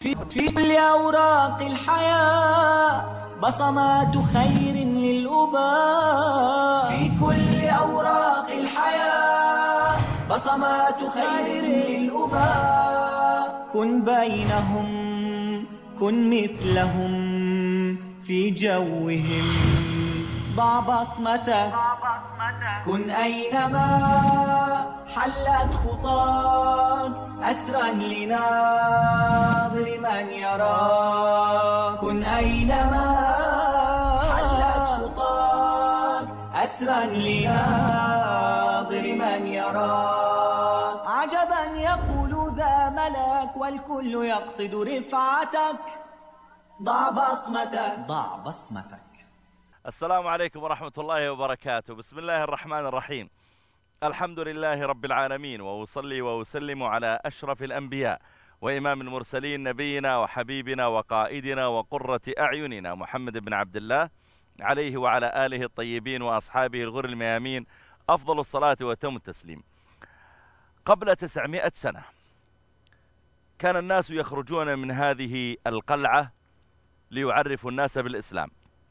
في كل أوراق الحياة بصمات خير للأباء. في كل أوراق الحياة بصمات خير للأباء. كن بينهم، كن مثلهم في جوهم، ضع بصمتك. كن أينما حلت خطاك أسرا لناظر من يراك. كن أينما حلت خطاك أسرا لناظر من يراك. عجبا يقول ذا ملك والكل يقصد رفعتك. ضع بصمتك، ضع بصمتك. السلام عليكم ورحمة الله وبركاته. بسم الله الرحمن الرحيم. الحمد لله رب العالمين، وأصلي وأسلم على أشرف الأنبياء وإمام المرسلين، نبينا وحبيبنا وقائدنا وقرة أعيننا محمد بن عبد الله، عليه وعلى آله الطيبين وأصحابه الغر الميامين أفضل الصلاة وتم التسليم. قبل 900 سنة كان الناس يخرجون من هذه القلعة ليعرفوا الناس بالإسلام.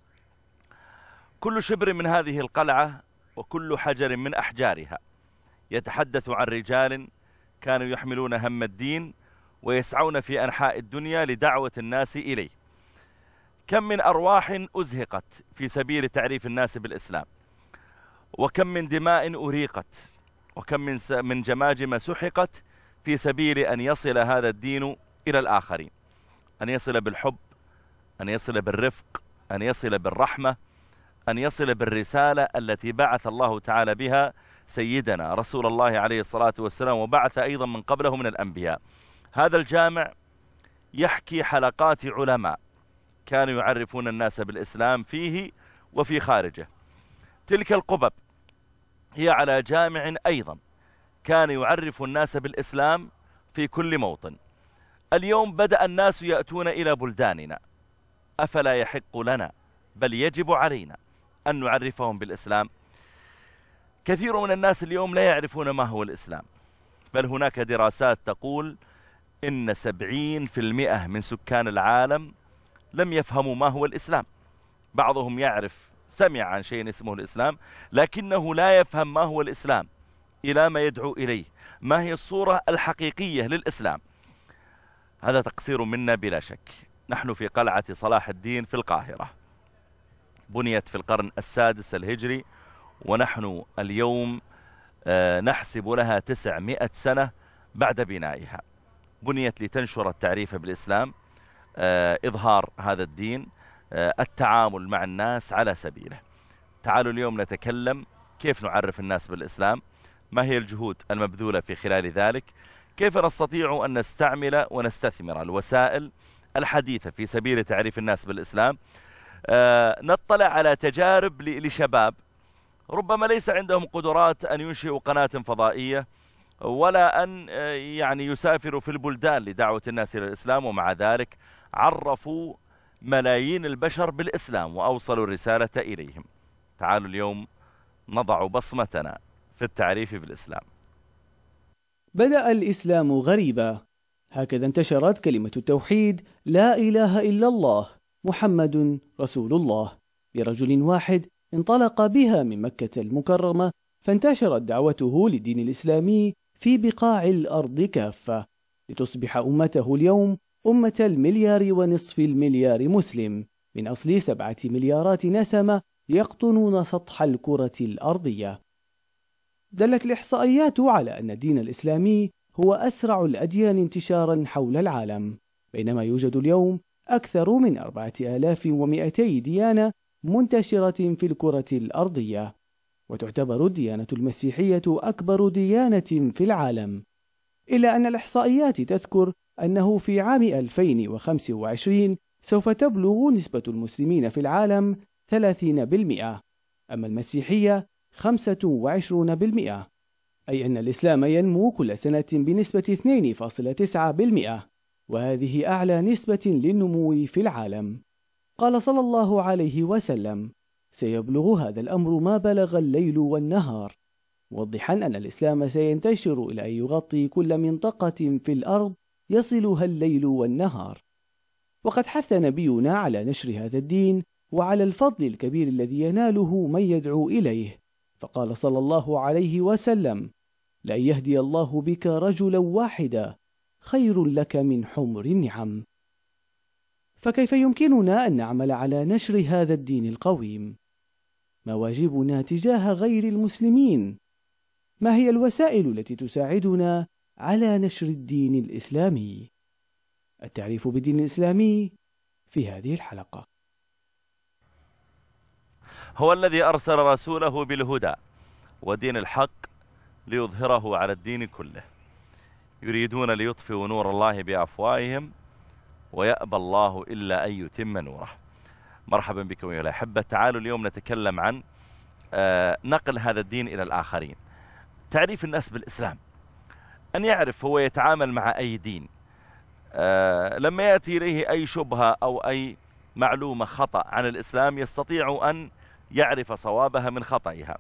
كل شبر من هذه القلعة وكل حجر من أحجارها يتحدث عن رجال كانوا يحملون هم الدين ويسعون في أنحاء الدنيا لدعوة الناس إليه. كم من أرواح أزهقت في سبيل تعريف الناس بالإسلام، وكم من دماء أريقت، وكم من جماجم سحقت في سبيل أن يصل هذا الدين إلى الآخرين، أن يصل بالحب، أن يصل بالرفق، أن يصل بالرحمة، أن يصل بالرسالة التي بعث الله تعالى بها سيدنا رسول الله عليه الصلاة والسلام، وبعث أيضا من قبله من الأنبياء. هذا الجامع يحكي حلقات علماء كانوا يعرفون الناس بالإسلام فيه وفي خارجه. تلك القبب هي على جامع أيضا كان يعرف الناس بالإسلام في كل موطن. اليوم بدأ الناس يأتون إلى بلداننا، أفلا يحق لنا بل يجب علينا أن نعرفهم بالإسلام؟ كثير من الناس اليوم لا يعرفون ما هو الإسلام، بل هناك دراسات تقول إن 70% من سكان العالم لم يفهموا ما هو الإسلام. بعضهم يعرف، سمع عن شيء اسمه الإسلام، لكنه لا يفهم ما هو الإسلام، إلى ما يدعو إليه، ما هي الصورة الحقيقية للإسلام. هذا تقصير منا بلا شك. نحن في قلعة صلاح الدين في القاهرة، بنيت في القرن السادس الهجري، ونحن اليوم نحسب لها 900 سنة بعد بنائها. بنيت لتنشر التعريف بالإسلام، إظهار هذا الدين، التعامل مع الناس على سبيله. تعالوا اليوم نتكلم كيف نعرف الناس بالإسلام، ما هي الجهود المبذولة في خلال ذلك، كيف نستطيع أن نستعمل ونستثمر الوسائل الحديثة في سبيل تعريف الناس بالإسلام. نطلع على تجارب لشباب ربما ليس عندهم قدرات أن ينشئوا قناة فضائية ولا أن يعني يسافروا في البلدان لدعوة الناس إلى الإسلام، ومع ذلك عرفوا ملايين البشر بالإسلام وأوصلوا الرسالة إليهم. تعالوا اليوم نضع بصمتنا في التعريف بالإسلام. بدأ الإسلام غريبا، هكذا انتشرت كلمة التوحيد لا إله إلا الله محمد رسول الله برجل واحد انطلق بها من مكة المكرمة، فانتشرت دعوته للدين الإسلامي في بقاع الأرض كافة، لتصبح أمته اليوم أمة 1.5 مليار مسلم من أصل 7 مليارات نسمة يقطنون سطح الكرة الأرضية. دلت الإحصائيات على أن الدين الإسلامي هو أسرع الأديان انتشارا حول العالم، بينما يوجد اليوم أكثر من 4200 ديانة منتشرة في الكرة الأرضية، وتعتبر الديانة المسيحية أكبر ديانة في العالم. إلا أن الإحصائيات تذكر أنه في عام 2025 سوف تبلغ نسبة المسلمين في العالم 30%، أما المسيحية 25%، أي أن الإسلام ينمو كل سنة بنسبة 2.9%، وهذه أعلى نسبة للنمو في العالم. قال صلى الله عليه وسلم: سيبلغ هذا الأمر ما بلغ الليل والنهار، موضحا أن الإسلام سينتشر إلى أن يغطي كل منطقة في الأرض يصلها الليل والنهار. وقد حث نبينا على نشر هذا الدين وعلى الفضل الكبير الذي يناله من يدعو إليه، فقال صلى الله عليه وسلم: لأن يهدي الله بك رجلا واحدا خير لك من حمر النعم. فكيف يمكننا أن نعمل على نشر هذا الدين القويم؟ ما واجبنا تجاه غير المسلمين؟ ما هي الوسائل التي تساعدنا على نشر الدين الإسلامي؟ التعريف بالدين الإسلامي في هذه الحلقة. هو الذي أرسل رسوله بالهدى ودين الحق ليظهره على الدين كله، يريدون ليطفئوا نور الله بأفواههم ويأبى الله إلا أن يتم نوره. مرحبا بكم يا الأحبة. تعالوا اليوم نتكلم عن نقل هذا الدين إلى الآخرين. تعريف الناس بالإسلام، أن يعرف هو يتعامل مع أي دين. لما يأتي إليه أي شبهة أو أي معلومة خطأ عن الإسلام يستطيع أن يعرف صوابها من خطئها،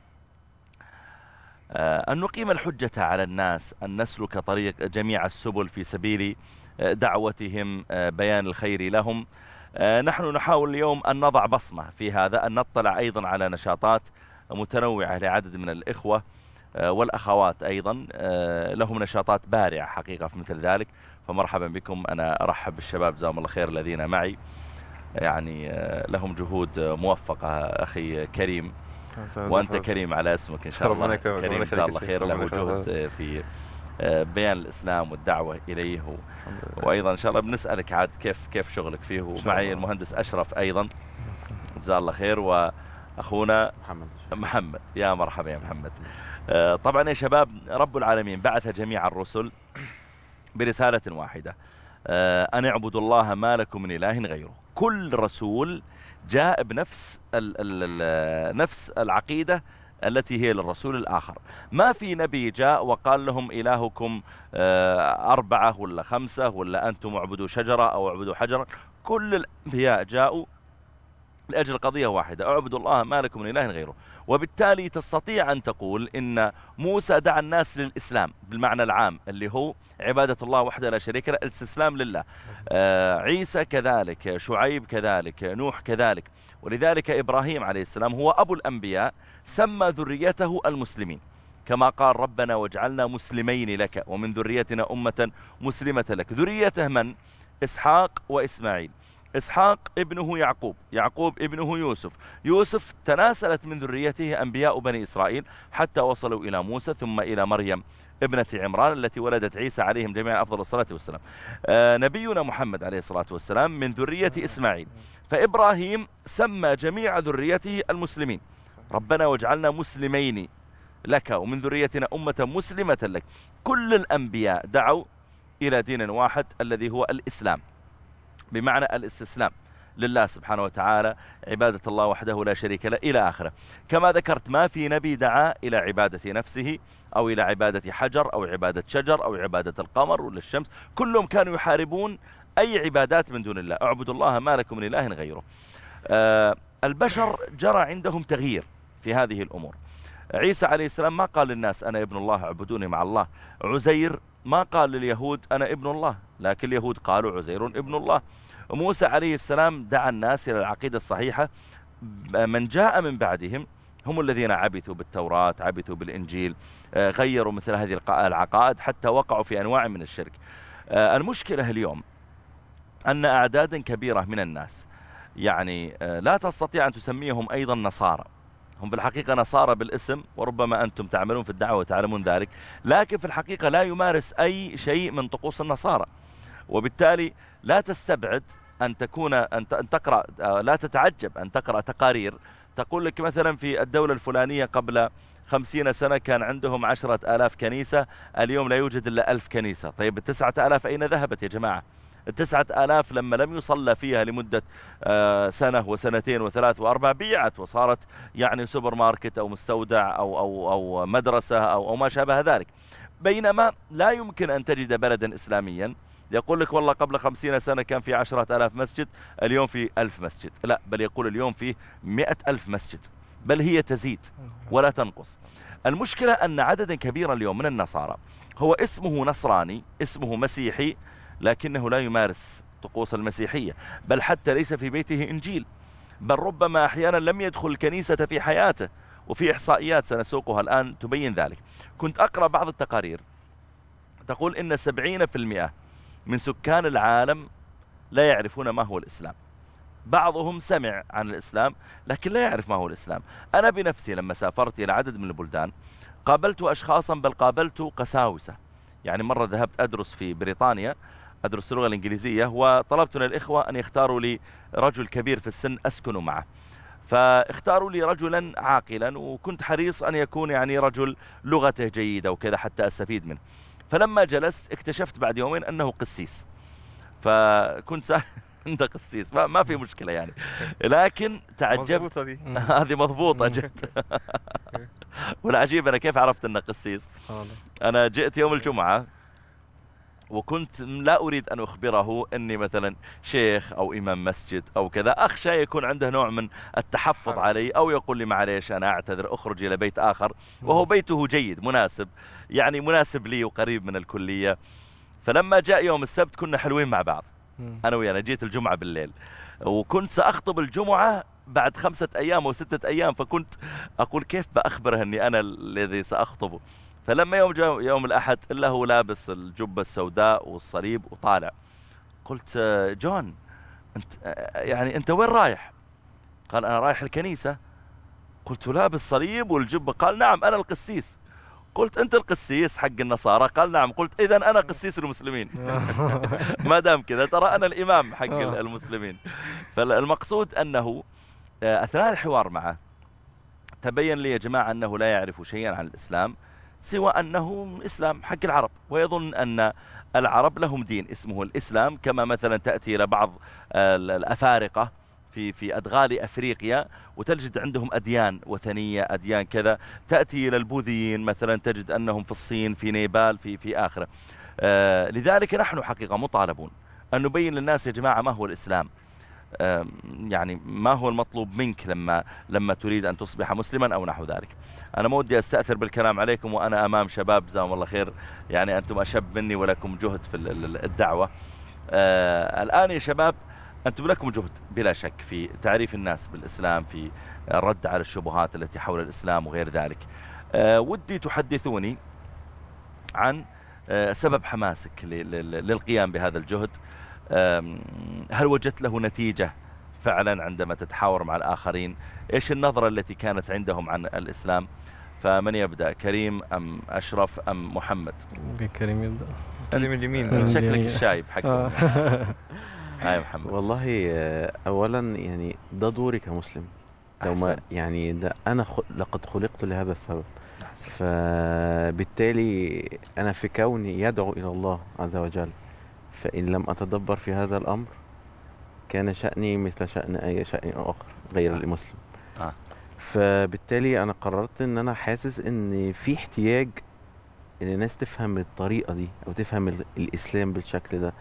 أن نقيم الحجة على الناس، أن نسلك طريق جميع السبل في سبيل دعوتهم، بيان الخير لهم. نحن نحاول اليوم أن نضع بصمة في هذا، أن نطلع أيضا على نشاطات متنوعة لعدد من الإخوة والأخوات أيضا لهم نشاطات بارعة حقيقة في مثل ذلك. فمرحبا بكم. أنا أرحب بالشباب جزاهم الله خير الذين معي، يعني لهم جهود موفقة. أخي كريم، وأنت كريم على اسمك إن شاء الله. كريم جزاه الله خير، له جهد في بيان الإسلام والدعوة إليه، وأيضا إن شاء الله بنسألك عاد كيف شغلك فيه. ومعي المهندس أشرف أيضا جزاه الله خير، وأخونا محمد. يا مرحبا يا محمد. طبعا يا شباب، رب العالمين بعث جميع الرسل برسالة واحدة، أن اعبدوا الله ما لكم من إله غيره. كل رسول جاء بنفس نفس العقيدة التي هي للرسول الآخر. ما في نبي جاء وقال لهم إلهكم 4 ولا 5 ولا أنتم اعبدوا شجرة أو اعبدوا حجرا. كل الأنبياء جاءوا لأجل قضية واحدة: اعبدوا الله ما لكم من إله غيره. وبالتالي تستطيع أن تقول إن موسى دعا الناس للإسلام بالمعنى العام اللي هو عبادة الله وحده لا شريك له، الاستسلام لله. عيسى كذلك، شعيب كذلك، نوح كذلك. ولذلك إبراهيم عليه السلام هو أبو الأنبياء، سمى ذريته المسلمين، كما قال: ربنا واجعلنا مسلمين لك ومن ذريتنا أمة مسلمة لك. ذريته من؟ إسحاق وإسماعيل. إسحاق ابنه يعقوب، يعقوب ابنه يوسف، يوسف تناسلت من ذريته أنبياء بني إسرائيل حتى وصلوا إلى موسى، ثم إلى مريم ابنة عمران التي ولدت عيسى عليهم جميعا أفضل الصلاة والسلام. نبينا محمد عليه الصلاة والسلام من ذرية إسماعيل. فإبراهيم سمى جميع ذريته المسلمين: ربنا واجعلنا مسلمين لك ومن ذريتنا أمة مسلمة لك. كل الأنبياء دعوا إلى دين واحد الذي هو الإسلام، بمعنى الاستسلام لله سبحانه وتعالى، عبادة الله وحده لا شريك له إلى آخره. كما ذكرت، ما في نبي دعا إلى عبادة نفسه أو إلى عبادة حجر أو عبادة شجر أو عبادة القمر ولا الشمس. كلهم كانوا يحاربون أي عبادات من دون الله. اعبدوا الله ما لكم من إله غيره. البشر جرى عندهم تغيير في هذه الأمور. عيسى عليه السلام ما قال للناس أنا ابن الله اعبدوني مع الله. عزير ما قال لليهود أنا ابن الله، لكن اليهود قالوا عزير ابن الله. موسى عليه السلام دعا الناس إلى العقيدة الصحيحة. من جاء من بعدهم هم الذين عبثوا بالتوراة، عبثوا بالإنجيل، غيروا مثل هذه العقائد حتى وقعوا في أنواع من الشرك. المشكلة اليوم أن أعدادا كبيرة من الناس يعني لا تستطيع أن تسميهم أيضا نصارى. هم في الحقيقة نصارى بالاسم، وربما أنتم تعملون في الدعوة وتعلمون ذلك، لكن في الحقيقة لا يمارس أي شيء من طقوس النصارى. وبالتالي لا تستبعد أن تكون أن تقرأ، لا تتعجب أن تقرأ تقارير تقول لك مثلا في الدولة الفلانية قبل 50 سنة كان عندهم 10,000 كنيسة، اليوم لا يوجد إلا 1000 كنيسة. طيب 9,000 أين ذهبت يا جماعة؟ 9,000 لما لم يصلى فيها لمدة سنة وسنتين وثلاث وأربع بيعت وصارت يعني سوبر ماركت أو مستودع أو مدرسة أو ما شابه ذلك. بينما لا يمكن أن تجد بلدا إسلاميا يقول لك والله قبل 50 سنة كان في 10,000 مسجد، اليوم في 1000 مسجد. لا، بل يقول اليوم في 100,000 مسجد، بل هي تزيد ولا تنقص. المشكلة أن عددا كبيرا اليوم من النصارى هو اسمه نصراني، اسمه مسيحي، لكنه لا يمارس طقوس المسيحية، بل حتى ليس في بيته إنجيل، بل ربما أحيانا لم يدخل الكنيسة في حياته، وفي إحصائيات سنسوقها الآن تبين ذلك. كنت أقرأ بعض التقارير تقول إن 70% من سكان العالم لا يعرفون ما هو الإسلام. بعضهم سمع عن الإسلام لكن لا يعرف ما هو الإسلام. أنا بنفسي لما سافرت إلى عدد من البلدان قابلت أشخاصا، بل قابلت قساوسة. يعني مرة ذهبت أدرس في بريطانيا، أدرس اللغة الإنجليزية، وطلبت من الإخوة أن يختاروا لي رجل كبير في السن أسكن معه، فاختاروا لي رجلا عاقلا، وكنت حريص أن يكون يعني رجل لغته جيدة وكذا حتى أستفيد منه. فلما جلست اكتشفت بعد يومين أنه قسيس، فكنت عنده قسيس ما في مشكلة يعني، لكن تعجبت. هذه مضبوطة جدا. والعجيب أنا كيف عرفت أنه قسيس؟ أنا جئت يوم الجمعة وكنت لا أريد أن أخبره أني مثلا شيخ أو إمام مسجد أو كذا، أخشى يكون عنده نوع من التحفظ علي، أو يقول لي معليش أنا أعتذر أخرج إلى بيت آخر، وهو بيته جيد مناسب، يعني مناسب لي وقريب من الكلية. فلما جاء يوم السبت كنا حلوين مع بعض أنا ويانا. جيت الجمعة بالليل وكنت سأخطب الجمعة بعد 5 أيام أو 6 أيام، فكنت أقول كيف بأخبره أني أنا الذي سأخطبه. فلما يوم الأحد إلا هو لابس الجبة السوداء والصليب وطالع، قلت جون أنت وين رايح؟ قال أنا رايح الكنيسة. قلت لابس صليب والجبة؟ قال نعم أنا القسيس. قلت أنت القسيس حق النصارى؟ قال نعم. قلت إذن أنا قسيس المسلمين. ما دام كذا ترى أنا الإمام حق المسلمين. فالمقصود أنه أثناء الحوار معه تبين لي يا جماعة أنه لا يعرف شيئا عن الإسلام سوى أنه إسلام حق العرب، ويظن أن العرب لهم دين اسمه الإسلام، كما مثلا تأتي إلى بعض الأفارقة في أدغال أفريقيا وتجد عندهم أديان وثنية، أديان كذا. تأتي إلى البوذيين مثلا تجد أنهم في الصين، في نيبال، في آخره. لذلك نحن حقيقة مطالبون أن نبين للناس يا جماعة ما هو الإسلام، يعني ما هو المطلوب منك لما تريد أن تصبح مسلما أو نحو ذلك. أنا ما ودي أستأثر بالكلام عليكم وأنا أمام شباب جزاهم الله خير، يعني أنتم أشب مني ولكم جهد في الدعوة. الآن يا شباب أنتم لكم جهد بلا شك في تعريف الناس بالإسلام، في الرد على الشبهات التي حول الإسلام وغير ذلك. ودي تحدثوني عن سبب حماسك للقيام بهذا الجهد. هل وجدت له نتيجة فعلا عندما تتحاور مع الآخرين؟ إيش النظرة التي كانت عندهم عن الإسلام؟ فمن يبدأ، كريم أم أشرف أم محمد؟ كريم يبدأ. كريم اليمين، شكلك الشايب حقه. هاي محمد. والله أولا يعني ده دوري كمسلم، لو ما يعني ده أنا لقد خلقت لهذا السبب، فبالتالي أنا في كوني يدعو إلى الله عز وجل، فإن لم أتدبر في هذا الأمر كان شأني مثل شأن أي شأن آخر غير المسلم. فبالتالي أنا قررت إن أنا حاسس إن في احتياج إن الناس تفهم الطريقة دي أو تفهم الإسلام بالشكل ده،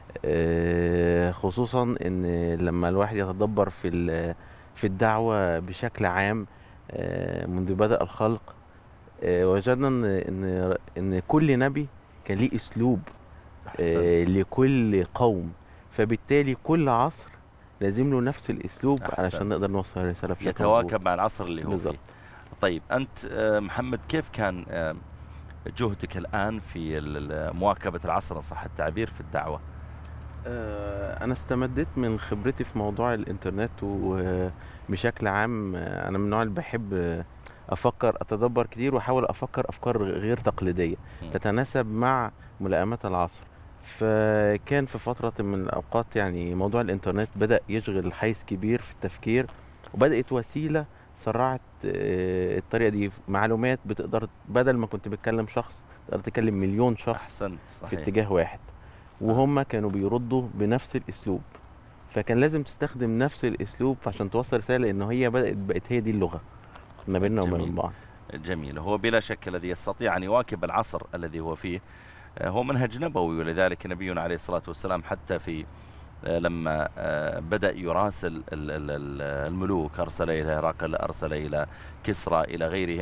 خصوصا إن لما الواحد يتدبر في الدعوة بشكل عام منذ بدأ الخلق، وجدنا إن كل نبي كان ليه أسلوب لكل قوم، فبالتالي كل عصر لازم له نفس الاسلوب علشان نقدر نوصل الرساله بشكل يتواكب مع العصر اللي هو بالضبط. فيه. طيب انت محمد، كيف كان جهدك الان في مواكبه العصر ان صح التعبير في الدعوه؟ انا استمدت من خبرتي في موضوع الانترنت، وبشكل عام انا من النوع اللي بحب اتدبر كتير واحاول افكار غير تقليديه تتناسب مع ملائمات العصر. فكان في فترة من الأوقات يعني موضوع الإنترنت بدأ يشغل حيز كبير في التفكير، وبدأت وسيلة سرعت الطريقة دي. معلومات بتقدر بدل ما كنت بتكلم شخص تقدر تكلم مليون شخص في اتجاه واحد، وهم كانوا بيردوا بنفس الأسلوب، فكان لازم تستخدم نفس الأسلوب عشان توصل رسالة، لأنه هي بقت هي دي اللغة ما بيننا وبين بعض. جميل. هو بلا شك الذي يستطيع أن يواكب العصر الذي هو فيه هو منهج نبوي، ولذلك نبينا عليه الصلاة والسلام حتى في لما بدأ يراسل الملوك، أرسل إلى هرقل، أرسل إلى كسرى، إلى غيرهم،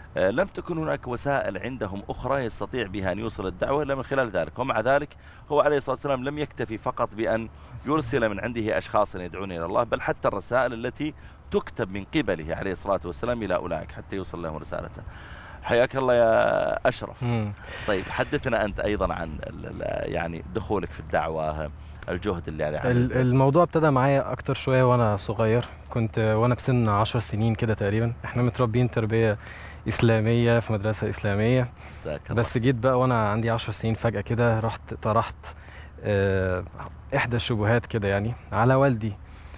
لم تكن هناك وسائل عندهم أخرى يستطيع بها أن يوصل الدعوة إلا من خلال ذلك. ومع ذلك هو عليه الصلاة والسلام لم يكتفي فقط بأن يرسل من عنده أشخاص يدعون إلى الله، بل حتى الرسائل التي تكتب من قبله عليه الصلاة والسلام إلى أولئك حتى يوصل لهم رسالته. حياك الله يا أشرف. طيب حدثنا أنت أيضا عن يعني دخولك في الدعوة، الجهد اللي عليه. الموضوع ابتدى معايا أكتر شوية وأنا صغير، كنت وأنا بسن 10 سنين كده تقريبا. احنا متربيين تربية إسلامية في مدرسة إسلامية، بس جيت بقى وأنا عندي 10 سنين فجأة كده رحت طرحت إحدى الشبهات كده يعني على والدي،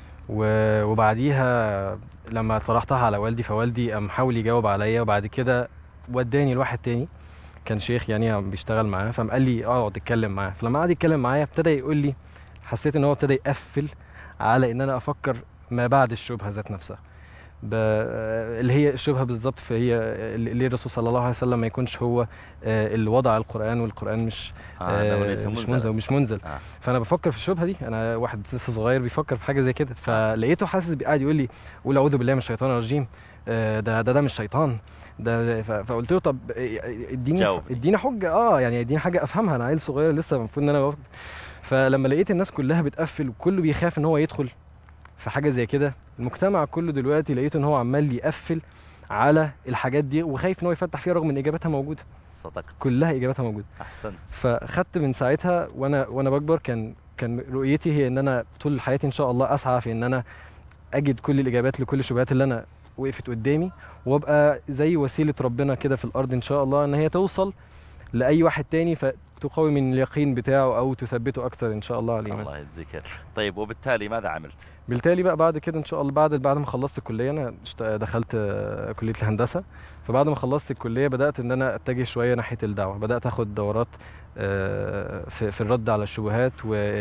وبعديها لما طرحتها على والدي فوالدي قام حاول يجاوب عليا، وبعد كده وداني لواحد تاني كان شيخ يعني بيشتغل معاه، فقام قال لي اقعد اتكلم معاه. فلما قعد يتكلم معايا ابتدى يقول لي، حسيت ان هو ابتدى يقفل على ان انا افكر ما بعد الشبهه ذات نفسها، اللي هي الشبهه بالظبط. فهي اللي الرسول صلى الله عليه وسلم ما يكونش هو اللي وضع القران، والقران مش منزل. فانا بفكر في الشبهه دي، انا واحد لسه صغير بيفكر في حاجه زي كده، فلقيته حاسس قاعد يقول لي قول اعوذ بالله من الشيطان الرجيم، ده مش شيطان ده. فقلت له طب اديني حجه، يعني اديني حاجه افهمها، انا عيل صغير لسه المفروض ان انا فلما لقيت الناس كلها بتقفل وكله بيخاف ان هو يدخل في حاجه زي كده، المجتمع كله دلوقتي لقيته ان هو عمال يقفل على الحاجات دي وخايف ان هو يفتح فيها رغم ان اجابتها موجوده. صدقت، كلها اجابتها موجوده. احسنت. فخدت من ساعتها وانا بكبر كان رؤيتي هي ان انا طول حياتي ان شاء الله اسعى في ان انا اجد كل الاجابات لكل الشبهات اللي انا وقفت قدامي، وابقى زي وسيله ربنا كده في الارض ان شاء الله، ان هي توصل لاي واحد تاني فتقوي من اليقين بتاعه او تثبته اكتر ان شاء الله على الايمان. الله يجزيك. طيب وبالتالي ماذا عملت؟ بالتالي بقى بعد كده ان شاء الله بعد ما خلصت الكليه، انا دخلت كليه الهندسه، فبعد ما خلصت الكليه بدات ان انا اتجه شويه ناحيه الدعوه، بدات اخد دورات في الرد على الشبهات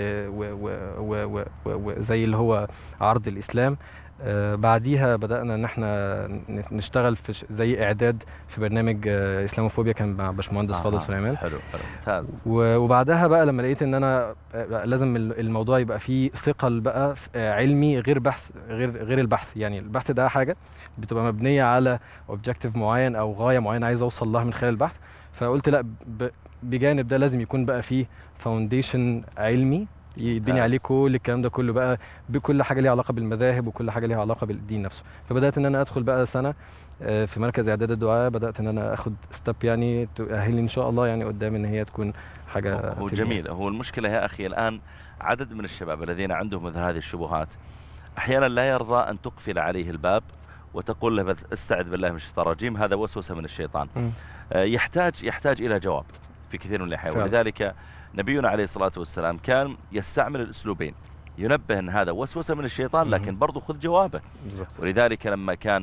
وزي اللي هو عرض الاسلام. بعديها بدأنا ان احنا نشتغل في زي اعداد في برنامج اسلاموفوبيا كان مع باشمهندس فاضل سليمان. حلو ممتاز. وبعدها بقى لما لقيت ان انا لازم الموضوع يبقى فيه ثقل بقى علمي غير بحث، غير البحث، يعني البحث ده حاجه بتبقى مبنيه على اوبجكتيف معين او غايه معينه عايز اوصل لها من خلال البحث، فقلت لا بجانب ده لازم يكون بقى فيه فاونديشن علمي يديني عليه كل الكلام ده كله بقى، بكل حاجه ليها علاقه بالمذاهب وكل حاجه ليها علاقه بالدين نفسه. فبدات ان انا ادخل بقى سنه في مركز اعداد الدعاء، بدات ان انا اخد ستيب يعني تؤهلني ان شاء الله يعني قدام ان هي تكون حاجه. هو جميل. هو المشكله يا اخي الان عدد من الشباب الذين عندهم مثل هذه الشبهات احيانا لا يرضى ان تقفل عليه الباب وتقول له استعذ بالله من الشيطان الرجيم، هذا وسوسه من الشيطان. يحتاج الى جواب في كثير من الاحيان، ولذلك نبينا عليه الصلاة والسلام كان يستعمل الأسلوبين، ينبه أن هذا وسوسة من الشيطان لكن برضو خذ جوابه. ولذلك لما كان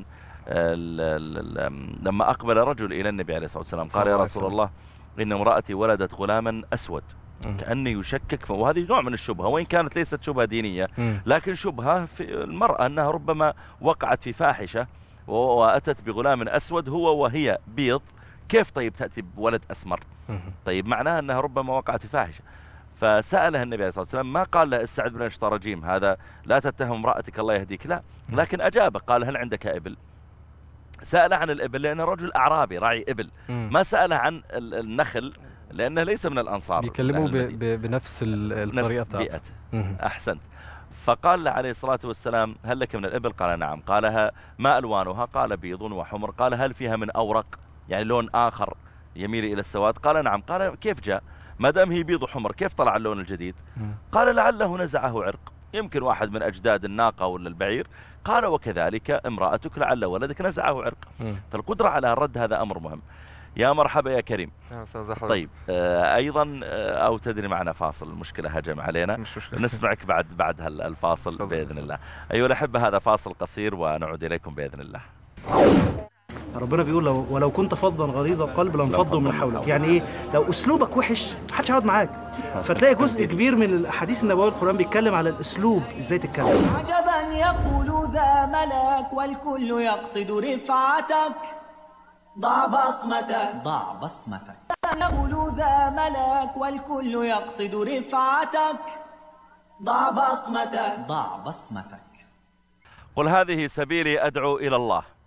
لما أقبل رجل إلى النبي عليه الصلاة والسلام قال يا رسول الله إن امرأتي ولدت غلاما أسود كأنه يشكك، وهذه نوع من الشبهة وإن كانت ليست شبهة دينية لكن شبهة في المرأة أنها ربما وقعت في فاحشة وأتت بغلام أسود هو وهي بيض، كيف طيب تأتي بولد أسمر؟ طيب معناها أنها ربما وقعت في فاحشة. فسألها النبي عليه الصلاة والسلام، ما قال له استعذ بالله من الشيطان الرجيم، هذا لا تتهم امرأتك الله يهديك، لا، لكن أجابه قال هل عندك إبل؟ سأله عن الإبل لأنه رجل أعرابي راعي إبل، ما سأله عن النخل لأنه ليس من الأنصار، بيكلموا بنفس الطريقة بيئته. أحسنت. فقال له عليه الصلاة والسلام هل لك من الإبل؟ قال نعم. قالها ما ألوانها؟ قال بيض وحمر. قال هل فيها من أورق يعني لون آخر يميل إلى السواد؟ قال نعم. قال كيف جاء ما دام هي بيض وحمر كيف طلع اللون الجديد؟ قال لعله نزعه عرق، يمكن واحد من أجداد الناقة ولا البعير. قال وكذلك امرأتك لعل ولدك نزعه عرق. فالقدرة على الرد هذا أمر مهم. يا مرحبا يا كريم. طيب أيضا أو تدري معنا فاصل، المشكلة هجم علينا، نسمعك بعد الفاصل بإذن الله. أيها الأحبة هذا فاصل قصير ونعود إليكم بإذن الله. ربنا بيقول ولو كنت فظا غليظ القلب لانفضوا من حولك، يعني ايه؟ لو اسلوبك وحش محدش هيقعد معاك. فتلاقي جزء كبير من الاحاديث النبويه القرآن بيتكلم على الاسلوب، ازاي تتكلم. عجبا يقول ذا ملك والكل يقصد رفعتك، ضع بصمتك يقول ذا ملك والكل يقصد رفعتك، ضع بصمتك. قل هذه سبيلي أدعو إلى الله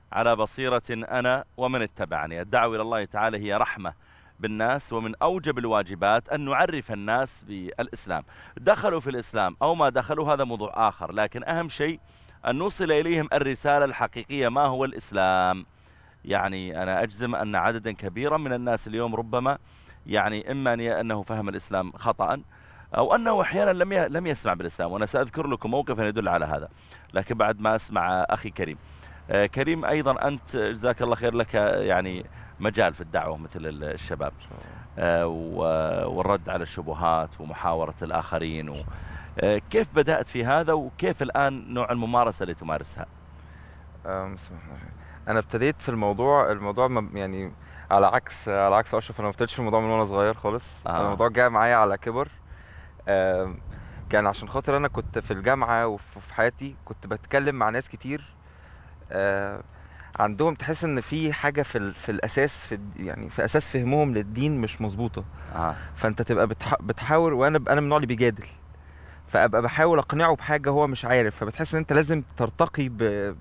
على بصيرة أنا ومن اتبعني. الدعوة إلى الله تعالى هي رحمة بالناس، ومن أوجب الواجبات أن نعرف الناس بالإسلام. دخلوا في الإسلام أو ما دخلوا هذا موضوع آخر، لكن أهم شيء أن نوصل إليهم الرسالة الحقيقية، ما هو الإسلام. يعني أنا أجزم أن عددا كبيرا من الناس اليوم ربما يعني إما أنه فهم الإسلام خطأ، أو أنه أحيانا لم يسمع بالإسلام. وأنا سأذكر لكم موقفا يدل على هذا، لكن بعد ما أسمع أخي كريم. كريم أيضا أنت جزاك الله خير، لك يعني مجال في الدعوة مثل الشباب، والرد على الشبهات ومحاورة الآخرين. كيف بدأت في هذا، وكيف الآن نوع الممارسة اللي تمارسها؟ بسم الله. أنا ابتديت في الموضوع يعني على عكس أشرف. أنا ما ابتديتش في الموضوع من وأنا صغير خالص. الموضوع جاء معايا على كبر. كان عشان خاطر أنا كنت في الجامعة وفي حياتي كنت بتكلم مع ناس كتير عندهم تحس ان في حاجه في الاساس، يعني في اساس فهمهم للدين مش مظبوطه. فانت تبقى بتحاول، وانا من النوع اللي بيجادل، فابقى بحاول اقنعه بحاجه هو مش عارف، فبتحس ان انت لازم ترتقي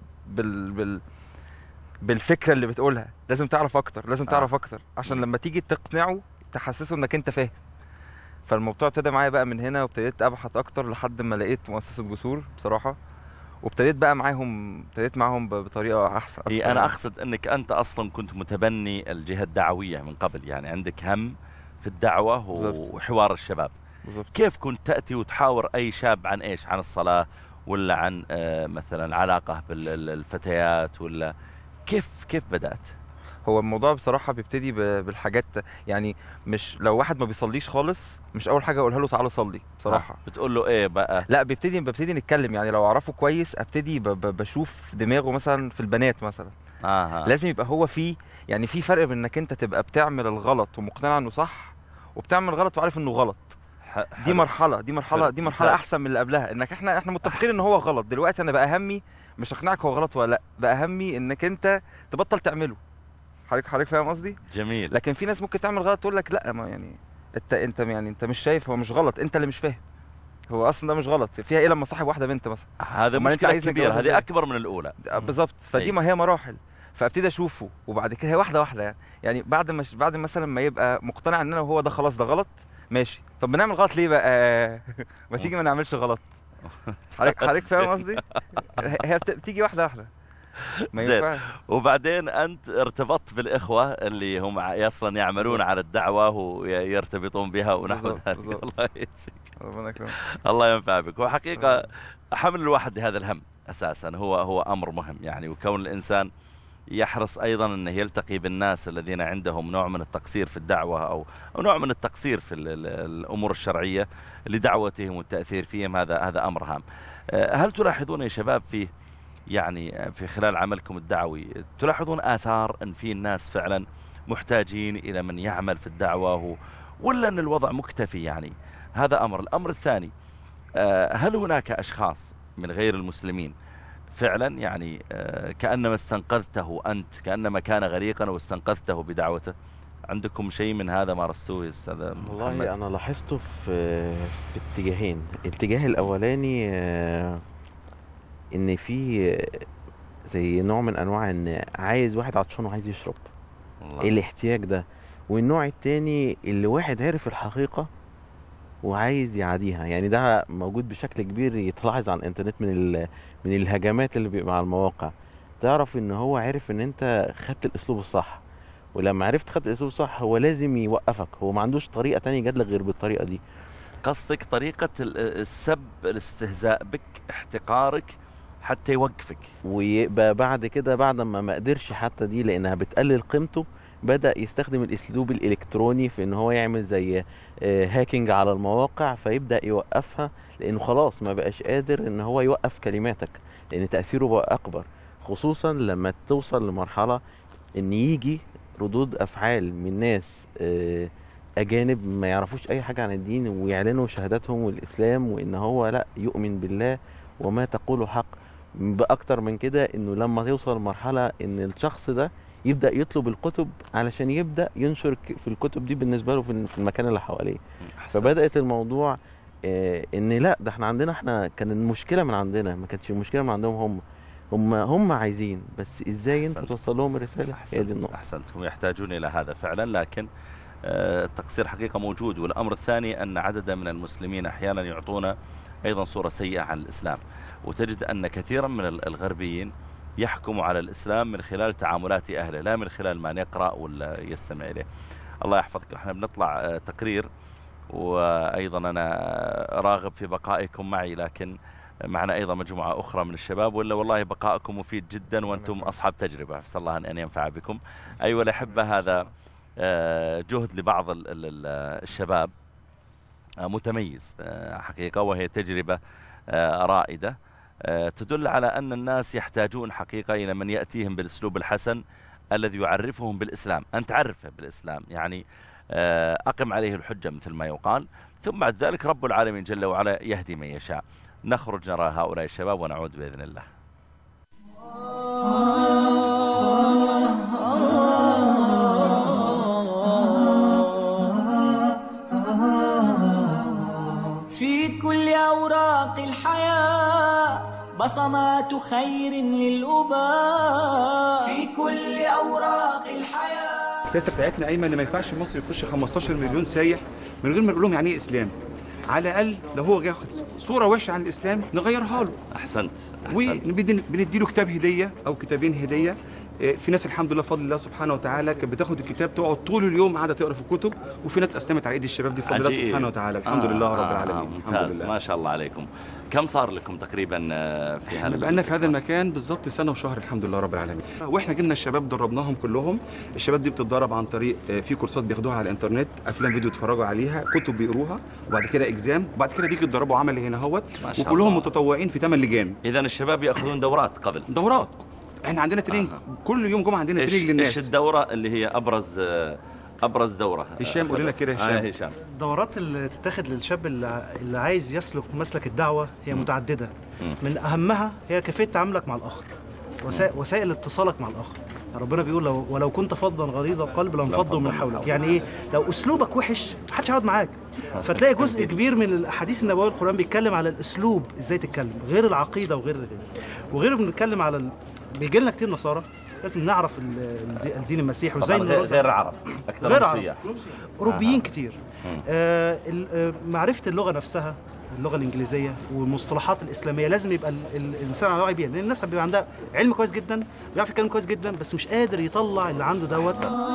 بالفكره اللي بتقولها، لازم تعرف اكتر، لازم تعرف اكتر عشان لما تيجي تقنعه تحسسه انك انت فاهم. فالموضوع ابتدى معايا بقى من هنا، وابتديت ابحث اكتر لحد ما لقيت مؤسسه جسور بصراحه، وابتديت بقى معاهم بطريقه احسن. انا اقصد انك انت اصلا كنت متبني الجهه الدعويه من قبل، يعني عندك هم في الدعوه وحوار الشباب. بالضبط. كيف كنت تاتي وتحاور اي شاب عن ايش؟ عن الصلاه، ولا عن مثلا العلاقه بالفتيات، ولا كيف بدات؟ هو الموضوع بصراحه بيبتدي بالحاجات، يعني مش لو واحد ما بيصليش خالص مش اول حاجه اقولها له تعالى صلي بصراحه. بتقول له ايه بقى؟ لا، ببتدي نتكلم. يعني لو اعرفه كويس ابتدي بشوف دماغه مثلا في البنات مثلا. لازم يبقى هو في فرق بين انك انت تبقى بتعمل الغلط ومقتنع انه صح، وبتعمل الغلط وعارف انه غلط. دي مرحله احسن من اللي قبلها. انك احنا متفقين ان هو غلط. دلوقتي انا بقى همي مش اقنعك هو غلط ولا لا، بقى همي انك انت تبطل تعمله. حضرتك فاهم قصدي؟ جميل. لكن في ناس ممكن تعمل غلط تقول لك لا، ما يعني انت مش شايف، هو مش غلط، انت اللي مش فاهم. هو اصلا ده مش غلط. فيها ايه لما صاحب واحده بنت مثلا؟ هذا مشكله كبيره، هذه اكبر من الاولى. بالظبط. فدي ما هي مراحل. فابتدي اشوفه، وبعد كده هي واحده يعني بعد مثلا ما يبقى مقتنع ان انا وهو ده خلاص ده غلط، ماشي. طب بنعمل غلط ليه بقى؟ ما تيجي ما نعملش غلط. حضرتك فاهم قصدي؟ هي بتيجي واحده ما ينفعش. وبعدين أنت ارتبطت بالإخوة اللي هم أصلا يعملون على الدعوة ويرتبطون بها ونحو ذلك. الله يجزيك، الله ينفع بك. وحقيقة حمل الواحد لهذا الهم أساسا هو أمر مهم يعني، وكون الإنسان يحرص أيضا أنه يلتقي بالناس الذين عندهم نوع من التقصير في الدعوة أو نوع من التقصير في الأمور الشرعية لدعوتهم والتأثير فيهم، هذا أمر هام. هل تلاحظون يا شباب في خلال عملكم الدعوي تلاحظون آثار أن في الناس فعلا محتاجين إلى من يعمل في الدعوة، ولا أن الوضع مكتفي؟ يعني هذا أمر. الأمر الثاني، هل هناك أشخاص من غير المسلمين فعلا يعني كأنما استنقذته أنت، كأنما كان غريقا واستنقذته بدعوته؟ عندكم شيء من هذا مارستوه يا أستاذ محمد؟ والله أنا لاحظته في اتجاهين. الاتجاه الأولاني ان في زي نوع من انواع ان عايز واحد عطشان وعايز يشرب الاحتياج ده، والنوع التاني اللي واحد عارف الحقيقة وعايز يعاديها. يعني ده موجود بشكل كبير، يتلاحظ على الانترنت من الهجمات اللي بيبقى على المواقع. تعرف ان هو عارف ان انت خدت الاسلوب الصح، ولما عرفت خدت الاسلوب الصح هو لازم يوقفك. هو ما عندوش طريقة تانية يجادلك غير بالطريقة دي. قصدك طريقة السب، الاستهزاء بك، احتقارك حتى يوقفك، ويبقى بعد كده بعد ما قدرش حتى دي لانها بتقلل قيمته، بدأ يستخدم الاسلوب الالكتروني في ان هو يعمل زي هاكينج على المواقع، فيبدأ يوقفها لانه خلاص ما بقاش قادر ان هو يوقف كلماتك، لان تأثيره بقى اكبر. خصوصا لما توصل لمرحلة ان يجي ردود افعال من ناس اجانب ما يعرفوش اي حاجة عن الدين، ويعلنوا شهاداتهم والاسلام وان هو لا يؤمن بالله وما تقوله حق. باكتر من كده، انه لما يوصل لمرحله ان الشخص ده يبدا يطلب الكتب علشان يبدا ينشر في الكتب دي بالنسبه له في المكان اللي حواليه. فبدات الموضوع ان لا، ده احنا كان المشكله من عندنا، ما كانتش المشكله من عندهم هم. هم عايزين، بس ازاي انت توصل لهم الرساله؟ هي دي النقطه. احسنت، هم يحتاجون الى هذا فعلا، لكن التقصير حقيقه موجود. والامر الثاني ان عددا من المسلمين احيانا يعطون ايضا صوره سيئه عن الاسلام، وتجد ان كثيرا من الغربيين يحكموا على الاسلام من خلال تعاملات اهله، لا من خلال ما يقرا ولا يستمع اليه. الله يحفظك. احنا بنطلع تقرير، وايضا انا راغب في بقائكم معي، لكن معنا ايضا مجموعه اخرى من الشباب، ولا والله بقائكم مفيد جدا وانتم اصحاب تجربه، فاسال الله ان ينفع بكم. ايها الاحبه، هذا جهد لبعض الشباب متميز حقيقه، وهي تجربه رائده تدل على ان الناس يحتاجون حقيقه الى من ياتيهم بالاسلوب الحسن الذي يعرفهم بالاسلام. ان تعرفه بالاسلام يعني اقم عليه الحجه مثل ما يقال، ثم بعد ذلك رب العالمين جل وعلا يهدي من يشاء. نخرج نرى هؤلاء الشباب ونعود بإذن الله. في كل أوراق الحياة بصمات خير للأباء، في كل أوراق الحياة. السياسة بتاعتنا قايمة ان ما ينفعش مصر يخش 15 مليون سايح من غير ما نقول لهم يعني ايه اسلام. على الاقل لو هو جاي ياخد صوره وحشه عن الاسلام نغيرها له. احسنت. وبنديله كتاب هديه او كتابين هديه. في ناس الحمد لله بفضل الله سبحانه وتعالى كانت بتاخد الكتاب تقعد طول اليوم قاعده تقرا في الكتب، وفي ناس اسلمت على ايد الشباب دي بفضل الله سبحانه وتعالى. الحمد لله رب العالمين. ممتاز، ما شاء الله عليكم. كم صار لكم تقريبا في هذا؟ بقالنا في هذا المكان بالظبط سنه وشهر الحمد لله رب العالمين. واحنا جبنا الشباب دربناهم كلهم. الشباب دي بتتدرب عن طريق في كورسات بياخدوها على الانترنت، افلام فيديو يتفرجوا عليها، كتب بيقروها، وبعد كده اكزام، وبعد كده بيجوا يتدربوا عملي هنا اهوت، وكلهم متطوعين في 8 لجان. اذا الشباب ياخذون دورات قبل؟ دورات. احنا عندنا تريننج كل يوم جمعه، عندنا تريننج للناس. ايش الدوره اللي هي ابرز دوره؟ هشام قول لنا كده يا هشام. الدورات اللي تتاخد للشاب اللي عايز يسلك مسلك الدعوه هي متعدده. من اهمها هي كيفيه تعاملك مع الاخر، وسائل اتصالك مع الاخر. ربنا بيقول ولو كنت فظا غليظ القلب لانفضوا من حولك. يعني ايه؟ لو اسلوبك وحش محدش هيقعد معاك. فتلاقي جزء كبير من الاحاديث النبويه القران بيتكلم على الاسلوب، ازاي تتكلم، غير العقيده وغير بنتكلم على بيجي لنا كتير نصارى، لازم نعرف الدين المسيحي وازاي غير العرب، اكثر غير عرب، اوروبيين كتير. معرفه اللغه نفسها، اللغه الانجليزيه والمصطلحات الاسلاميه لازم يبقى الانسان على وعي بيها، لان الناس بيبقى عندها علم كويس جدا، بيعرف يتكلم كويس جدا، بس مش قادر يطلع اللي عنده دوت.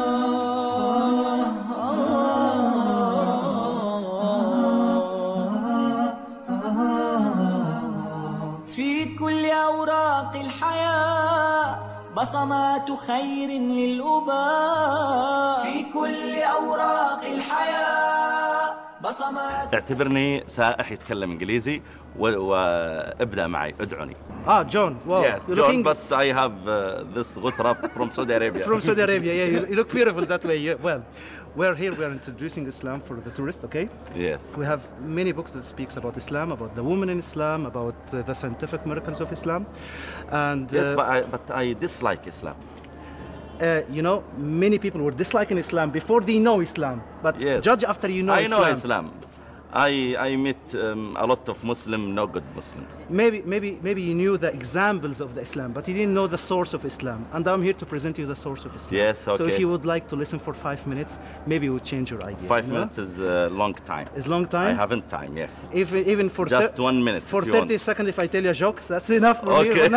في كل أوراق الحياة بصمات خير للأباء، في كل أوراق الحياة بصمات. اعتبرني سائح يتكلم انجليزي وابدأ معي، ادعني. John. Wow. Yes, John, but I have this غترة from Saudi Arabia. From Saudi Arabia, yeah. You look beautiful that way. Yeah. Well, we're here. We're introducing Islam for the tourist. Okay. Yes. We have many books that speaks about Islam, about the woman in Islam, about the scientific miracles of Islam, and yes, but I dislike Islam. You know, many people were disliking Islam before they know Islam, but yes. Judge after you know I Islam. know Islam. I met a lot of Muslim, no good Muslims. Maybe you knew the examples of the Islam, but you didn't know the source of Islam. And I'm here to present you the source of Islam. Yes, okay. So if you would like to listen for 5 minutes, maybe it would change your idea. 5 minutes is a long time. Is long time? I haven't time, yes. Even for just 1 minute. For 30 seconds, if I tell you a joke, that's enough for okay. me.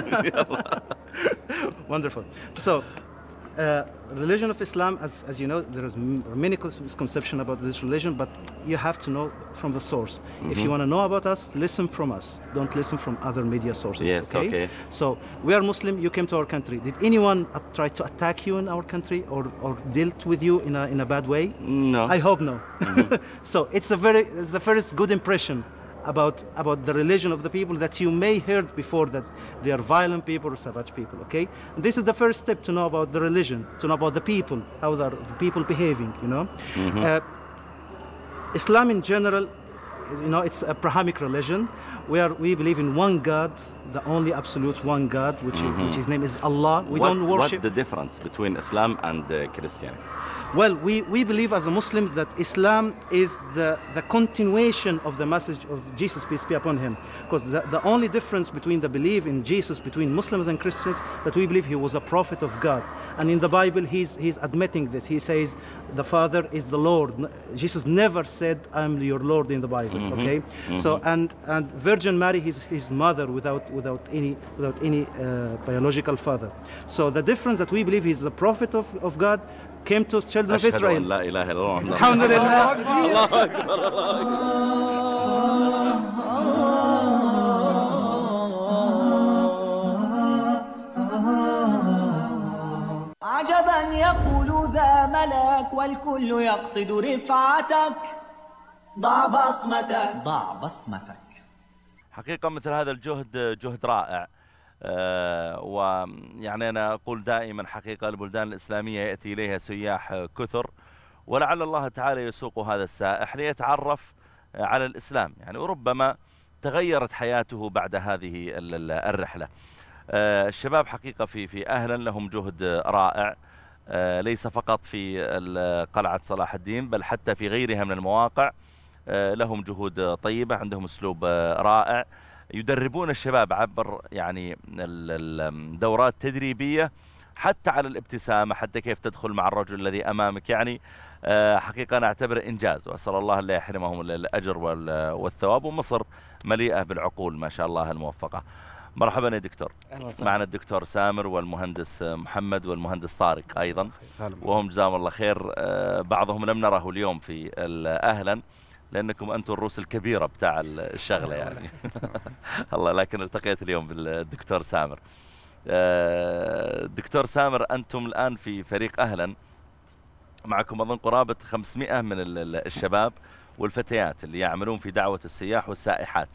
Wonderful. So. Religion of Islam, as you know, there is many misconceptions about this religion, but you have to know from the source. If you want to know about us, listen from us. Don't listen from other media sources. Yes, okay. So we are Muslim. You came to our country. Did anyone try to attack you in our country or dealt with you in a bad way? No. I hope no. So it's the first good impression about the religion of the people that you may heard before, that they are violent people or savage people. Okay, and this is the first step to know about the religion, to know about the people, how the people behaving. You know, Islam in general, you know, it's a Abrahamic religion where we believe in one God, the only absolute one God, which his name is Allah. We don't worship. What's the difference between Islam and Christianity? Well, we believe as Muslims that Islam is the continuation of the message of Jesus, peace be upon him. Because the only difference between the belief in Jesus between Muslims and Christians, that we believe he was a prophet of God. And in the Bible, he's admitting this. He says the Father is the Lord. Jesus never said, I'm your Lord in the Bible, okay? So, and Virgin Mary, his mother without any biological father. So the difference that we believe he's the prophet of God, came to children of Israel. لا إله إلا الله. Alhamdulillah. الله أكبر. عجبا يقول ذا ملك والكل يقصد رفعتك ضع بصمتك. حقيقة مثل هذا الجهد جهد رائع. ويعني أنا أقول دائما حقيقة البلدان الإسلامية يأتي إليها سياح كثر، ولعل الله تعالى يسوق هذا السائح ليتعرف على الإسلام يعني، وربما تغيرت حياته بعد هذه الرحلة. الشباب حقيقة في أهلا لهم جهد رائع، ليس فقط في قلعة صلاح الدين بل حتى في غيرها من المواقع لهم جهود طيبة، عندهم أسلوب رائع، يدربون الشباب عبر يعني الدورات تدريبية حتى على الابتسامة، حتى كيف تدخل مع الرجل الذي أمامك يعني. حقيقة أنا أعتبر إنجاز، وأسأل الله لا يحرمهم الأجر والثواب، ومصر مليئة بالعقول ما شاء الله الموفقة. مرحبا يا دكتور. معنا الدكتور سامر والمهندس محمد والمهندس طارق أيضا، وهم جزاهم الله خير. بعضهم لم نره اليوم في أهلا لأنكم أنتم الروس الكبيرة بتاع الشغلة يعني. الله، لكن التقيت اليوم بالدكتور سامر. دكتور سامر، أنتم الآن في فريق أهلا، معكم أظن قرابة 500 من الشباب والفتيات اللي يعملون في دعوة السياح والسائحات،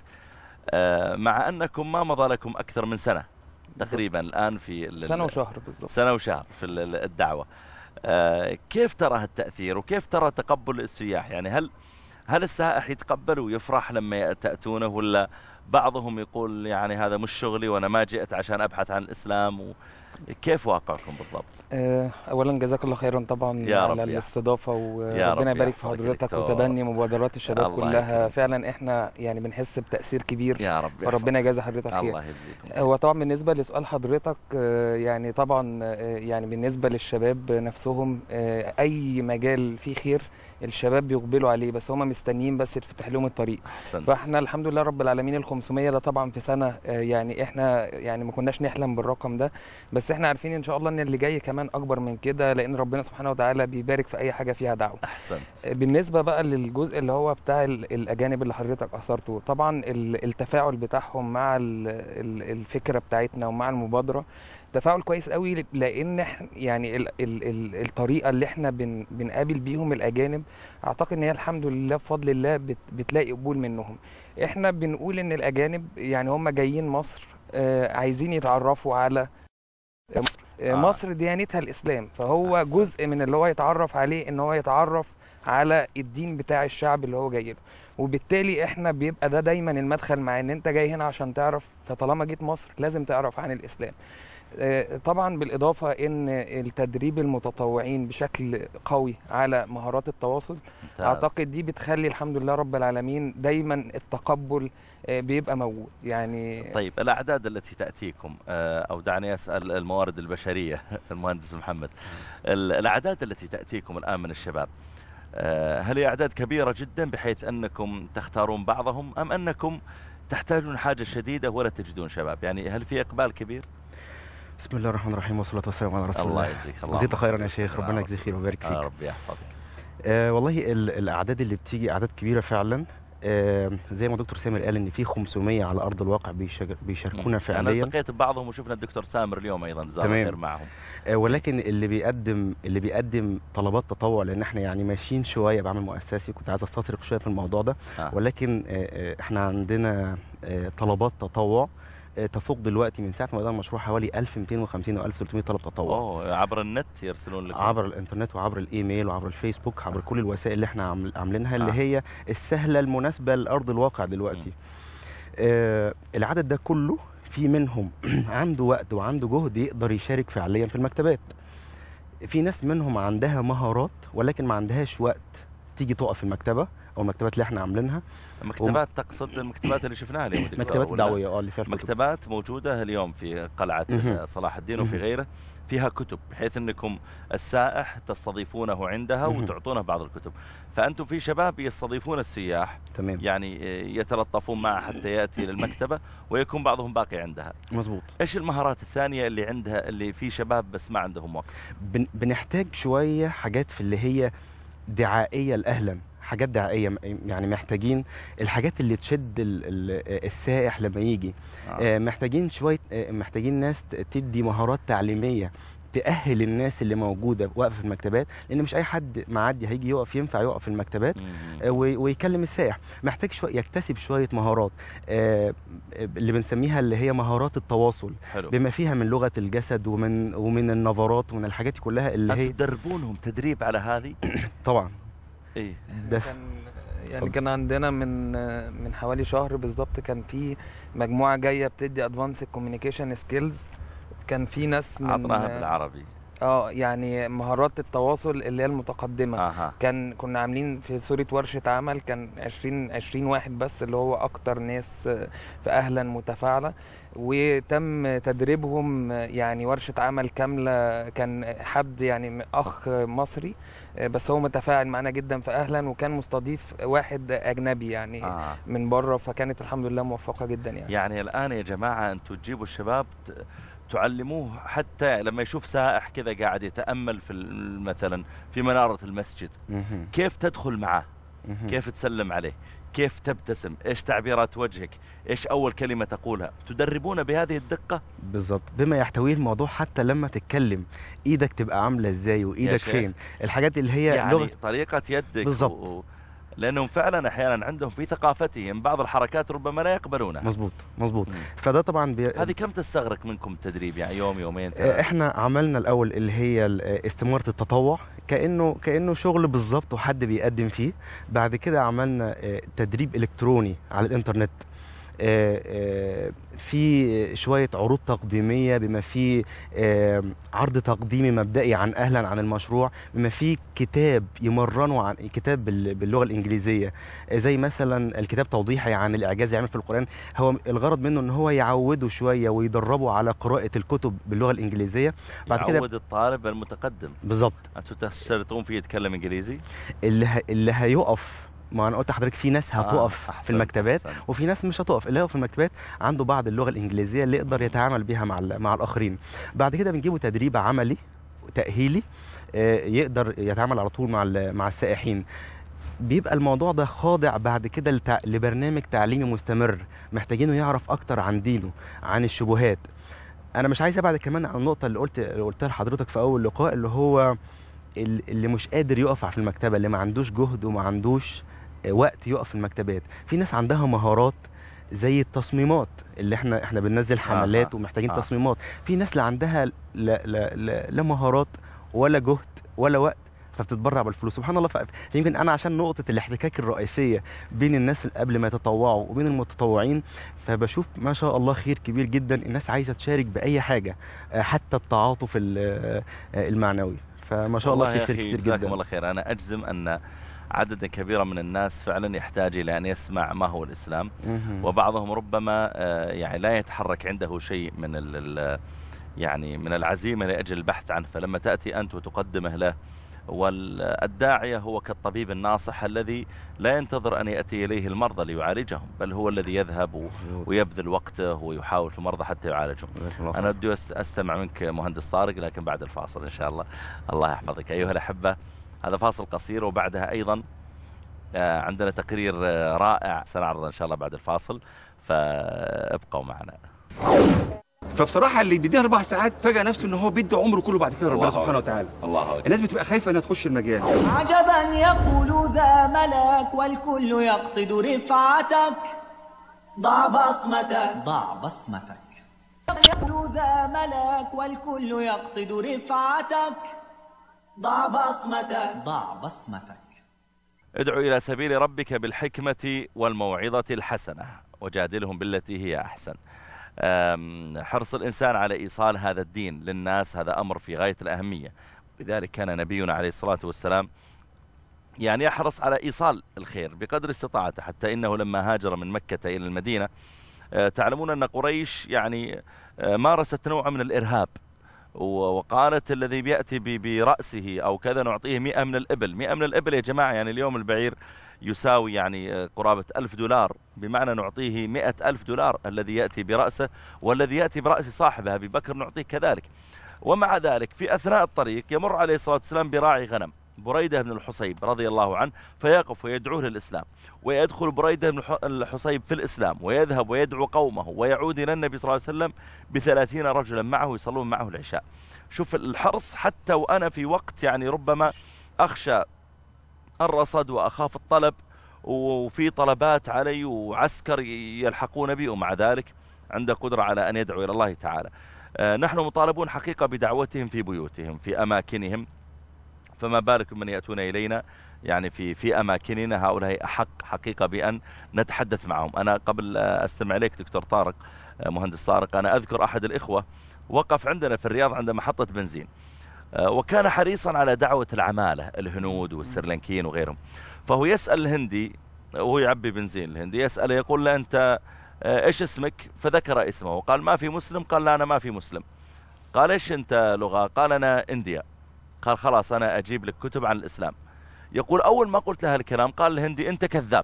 مع أنكم ما مضى لكم أكثر من سنة تقريبا الآن في سنة وشهر بالضبط، سنة وشهر في الدعوة. كيف ترى التأثير وكيف ترى تقبل السياح يعني؟ هل السائح يتقبل ويفرح لما تأتونه، ولا بعضهم يقول يعني هذا مش شغلي وأنا ما جئت عشان أبحث عن الإسلام؟ كيف واقعكم بالضبط؟ أولا جزاك الله خيرا طبعا على الاستضافة، وربنا يبارك في حضرتك وتبني مبادرات الشباب كلها. فعلا احنا يعني بنحس بتأثير كبير يا رب، وربنا يجازي حضرتك خير. الله يجزيكم. هو طبعا بالنسبة لسؤال حضرتك يعني طبعا يعني بالنسبة للشباب نفسهم أي مجال فيه خير الشباب بيقبلوا عليه، بس هم مستنيين بس يتفتح لهم الطريق. فاحنا الحمد لله رب العالمين ال500 ده طبعا في سنة يعني احنا يعني ما كناش نحلم بالرقم ده، بس احنا عارفين ان شاء الله ان اللي جاي كمان اكبر من كده، لان ربنا سبحانه وتعالى بيبارك في اي حاجة فيها دعوة. احسن. بالنسبة بقى للجزء اللي هو بتاع الاجانب اللي حضرتك اثرته، طبعا التفاعل بتاعهم مع الفكرة بتاعتنا ومع المبادرة تفاعل كويس قوي، لان يعني الطريقه اللي احنا بنقابل بيهم الاجانب اعتقد ان هي الحمد لله بفضل الله بتلاقي قبول منهم. احنا بنقول ان الاجانب يعني هم جايين مصر عايزين يتعرفوا على مصر ديانتها الاسلام، فهو جزء من اللي هو يتعرف عليه ان هو يتعرف على الدين بتاع الشعب اللي هو جاي له، وبالتالي احنا بيبقى ده دايما المدخل مع ان انت جاي هنا عشان تعرف، فطالما جيت مصر لازم تعرف عن الاسلام. طبعا بالإضافة إن التدريب المتطوعين بشكل قوي على مهارات التواصل ممتاز. أعتقد دي بتخلي الحمد لله رب العالمين دايما التقبل بيبقى موجود يعني. طيب الأعداد التي تأتيكم، أو دعني أسأل الموارد البشرية المهندس محمد، الأعداد التي تأتيكم الآن من الشباب هل هي أعداد كبيرة جدا بحيث أنكم تختارون بعضهم، أم أنكم تحتاجون حاجة شديدة ولا تجدون شباب؟ يعني هل في إقبال كبير؟ بسم الله الرحمن الرحيم والصلاة والسلام على رسول الله. الله يجزيك جزيت خيرا يا شيخ، ربنا يجزيك خير ويبارك فيك. ربي يحفظك. والله الأعداد اللي بتيجي أعداد كبيرة فعلا. زي ما دكتور سامر قال ان في 500 على ارض الواقع بيشاركونا فعليا. انا التقيت ببعضهم وشفنا الدكتور سامر اليوم ايضا، جزاه الله خير معهم. ولكن اللي بيقدم طلبات تطوع، لان احنا يعني ماشيين شويه بعمل مؤسسي، كنت عايز استطرق شويه في الموضوع ده. ولكن احنا عندنا طلبات تطوع تفوق دلوقتي من ساعه ما بدأنا المشروع حوالي 1250 او 1300 طلب تطوع. عبر النت يرسلون لكم؟ عبر الانترنت وعبر الايميل وعبر الفيسبوك، عبر كل الوسائل اللي احنا عاملينها اللي هي السهله المناسبه لارض الواقع دلوقتي. العدد ده كله في منهم عنده وقت وعنده جهد يقدر يشارك فعليا في المكتبات. في ناس منهم عندها مهارات ولكن ما عندهاش وقت تيجي تقف في المكتبه او المكتبات اللي احنا عاملينها. المكتبات تقصد المكتبات اللي شفناها اليوم؟ المكتبات الدعويه اللي فيها الكتب. مكتبات موجوده اليوم في قلعه صلاح الدين وفي غيره فيها كتب، بحيث انكم السائح تستضيفونه عندها وتعطونه بعض الكتب، فانتم في شباب يستضيفون السياح. تمام. يعني يتلطفون معه حتى ياتي للمكتبه ويكون بعضهم باقي عندها. مظبوط. ايش المهارات الثانيه اللي عندها اللي في شباب بس ما عندهم وقت؟ بنحتاج شويه حاجات في اللي هي دعائيه لاهلا، حاجات دعائيه، يعني محتاجين الحاجات اللي تشد السائح لما يجي. محتاجين شويه، محتاجين ناس تدي مهارات تعليميه تأهل الناس اللي موجوده واقفه في المكتبات، لان مش اي حد معدي هيجي يقف ينفع يقف في المكتبات ويكلم السائح. محتاج شويه يكتسب شويه مهارات اللي بنسميها اللي هي مهارات التواصل. حلو. بما فيها من لغه الجسد ومن النظرات ومن الحاجات دي كلها اللي هي تدربونهم تدريب على هذه؟ طبعا. ايه كان عندنا من حوالي شهر بالظبط كان في مجموعه جايه بتدي ادفانس كوميونيكيشن سكيلز. كان في ناس من عطناها بالعربي يعني مهارات التواصل اللي هي المتقدمه. كنا عاملين في صوره ورشه عمل، كان 20 واحد بس اللي هو اكتر ناس في اهلا متفاعله، وتم تدريبهم يعني ورشه عمل كامله. كان حد يعني اخ مصري بس هو متفاعل معنا جدا في اهلا، وكان مستضيف واحد اجنبي يعني من بره، فكانت الحمد لله موفقه جدا. يعني الان يا جماعه انتم تجيبوا الشباب تعلموه حتى لما يشوف سائح كذا قاعد يتامل في مثلا في مناره المسجد، كيف تدخل معه، كيف تسلم عليه، كيف تبتسم، ايش تعبيرات وجهك، ايش اول كلمه تقولها، تدربونه بهذه الدقه بالضبط، بما يحتويه الموضوع. حتى لما تتكلم ايدك تبقى عامله ازاي وايدك فين، الحاجات اللي هي يعني لغة طريقه يدك بالضبط. لانهم فعلا احيانا عندهم في ثقافتهم بعض الحركات ربما لا يقبلونها. مظبوط. فده طبعا هذه كم تستغرق منكم التدريب؟ يعني يوم يومين 3؟ احنا عملنا الاول اللي هي استمارة التطوع، كانه شغل بالظبط وحد بيقدم فيه. بعد كده عملنا تدريب الكتروني على الانترنت، في شوية عروض تقديمية، بما في عرض تقديمي مبدئي عن أهلا عن المشروع، بما في كتاب يمرنوا عن كتاب باللغة الإنجليزية، زي مثلا الكتاب توضيحي عن الإعجاز يعمل في القرآن. هو الغرض منه إن هو يعودوا شوية ويدربوا على قراءة الكتب باللغة الإنجليزية. بعد كده يعود الطالب المتقدم. بالظبط. أنتوا تشترطون فيه يتكلم إنجليزي؟ اللي هيقف، ما انا قلت لحضرتك في ناس هتقف في المكتبات وفي ناس مش هتقف. اللي هو في المكتبات عنده بعض اللغه الانجليزيه اللي يقدر يتعامل بيها مع الاخرين. بعد كده بنجيبه تدريب عملي تاهيلي يقدر يتعامل على طول مع السائحين. بيبقى الموضوع ده خاضع بعد كده لبرنامج تعليمي مستمر، محتاجينه يعرف اكتر عن دينه، عن الشبهات. انا مش عايز ابعد كمان عن النقطه اللي قلتها لحضرتك في اول لقاء، اللي هو اللي مش قادر يقف في المكتبه، اللي ما عندوش جهد وما عندوش وقت يقف في المكتبات. في ناس عندها مهارات زي التصميمات، اللي احنا بننزل حملات ومحتاجين تصميمات. في ناس لا عندها لا مهارات ولا جهد ولا وقت، فبتتبرع بالفلوس. سبحان الله. يمكن انا عشان نقطه الاحتكاك الرئيسيه بين الناس قبل ما يتطوعوا وبين المتطوعين، فبشوف ما شاء الله خير كبير جدا. الناس عايزه تشارك باي حاجه، حتى التعاطف المعنوي. فما شاء الله في خير كتير جدا. جزاكم الله خير. انا اجزم ان عددا كبيرا من الناس فعلا يحتاج الى ان يسمع ما هو الاسلام، وبعضهم ربما يعني لا يتحرك عنده شيء من العزيمه لاجل البحث عنه. فلما تاتي انت وتقدمه له، والداعيه هو كالطبيب الناصح الذي لا ينتظر ان ياتي اليه المرضى ليعالجهم، بل هو الذي يذهب ويبذل وقته ويحاول في المرضى حتى يعالجهم. انا بدي استمع منك مهندس طارق، لكن بعد الفاصل ان شاء الله. الله يحفظك. ايها الاحبه، هذا فاصل قصير وبعدها ايضا عندنا تقرير رائع سنعرضه ان شاء الله بعد الفاصل، فابقوا معنا. فبصراحه اللي بيدينا 4 ساعات فجاه نفسه ان هو بيدي عمره كله بعد كده ربنا سبحانه وتعالى. الله. الناس بتبقى خايفه انها تخش المجال. عجبا يقول ذا ملك والكل يقصد رفعتك، ضع بصمتك ضع بصمتك. يقول ذا ملك والكل يقصد رفعتك، ضع بصمتك ضع بصمتك. ادعو إلى سبيل ربك بالحكمة والموعظة الحسنة وجادلهم بالتي هي أحسن. حرص الإنسان على إيصال هذا الدين للناس هذا أمر في غاية الأهمية. لذلك كان نبينا عليه الصلاة والسلام يعني يحرص على إيصال الخير بقدر استطاعته، حتى إنه لما هاجر من مكة إلى المدينة تعلمون أن قريش يعني مارست نوع من الإرهاب، وقالت الذي بيأتي برأسه أو كذا نعطيه 100 من الإبل. 100 من الإبل يا جماعة، يعني اليوم البعير يساوي يعني قرابة $1000، بمعنى نعطيه $100,000 الذي يأتي برأسه، والذي يأتي برأس صاحبه أبي بكر نعطيه كذلك. ومع ذلك في أثناء الطريق يمر عليه الصلاة والسلام براعي غنم بريدة بن الحصيب رضي الله عنه، فيقف ويدعوه للإسلام، ويدخل بريدة بن الحصيب في الإسلام، ويذهب ويدعو قومه، ويعود إلى النبي صلى الله عليه وسلم ب30 رجلا معه يصلون معه العشاء. شوف الحرص، حتى وأنا في وقت يعني ربما أخشى الرصد وأخاف الطلب وفي طلبات علي وعسكر يلحقون بي، ومع ذلك عنده قدرة على أن يدعو إلى الله تعالى. نحن مطالبون حقيقة بدعوتهم في بيوتهم في أماكنهم، فما بالك من يأتون إلينا يعني في أماكننا. هؤلاء أحق حقيقة بأن نتحدث معهم. أنا قبل أستمع إليك دكتور طارق، مهندس طارق، أنا أذكر أحد الإخوة وقف عندنا في الرياض عند محطة بنزين، وكان حريصا على دعوة العمالة الهنود والسرلنكيين وغيرهم، فهو يسأل الهندي وهو يعبي بنزين، الهندي يسأله يقول له أنت إيش اسمك؟ فذكر اسمه وقال ما في مسلم؟ قال لا أنا ما في مسلم. قال إيش أنت لغة؟ قال أنا إنديا. قال خلاص أنا أجيب لك كتب عن الإسلام. يقول أول ما قلت له الكلام قال الهندي أنت كذاب.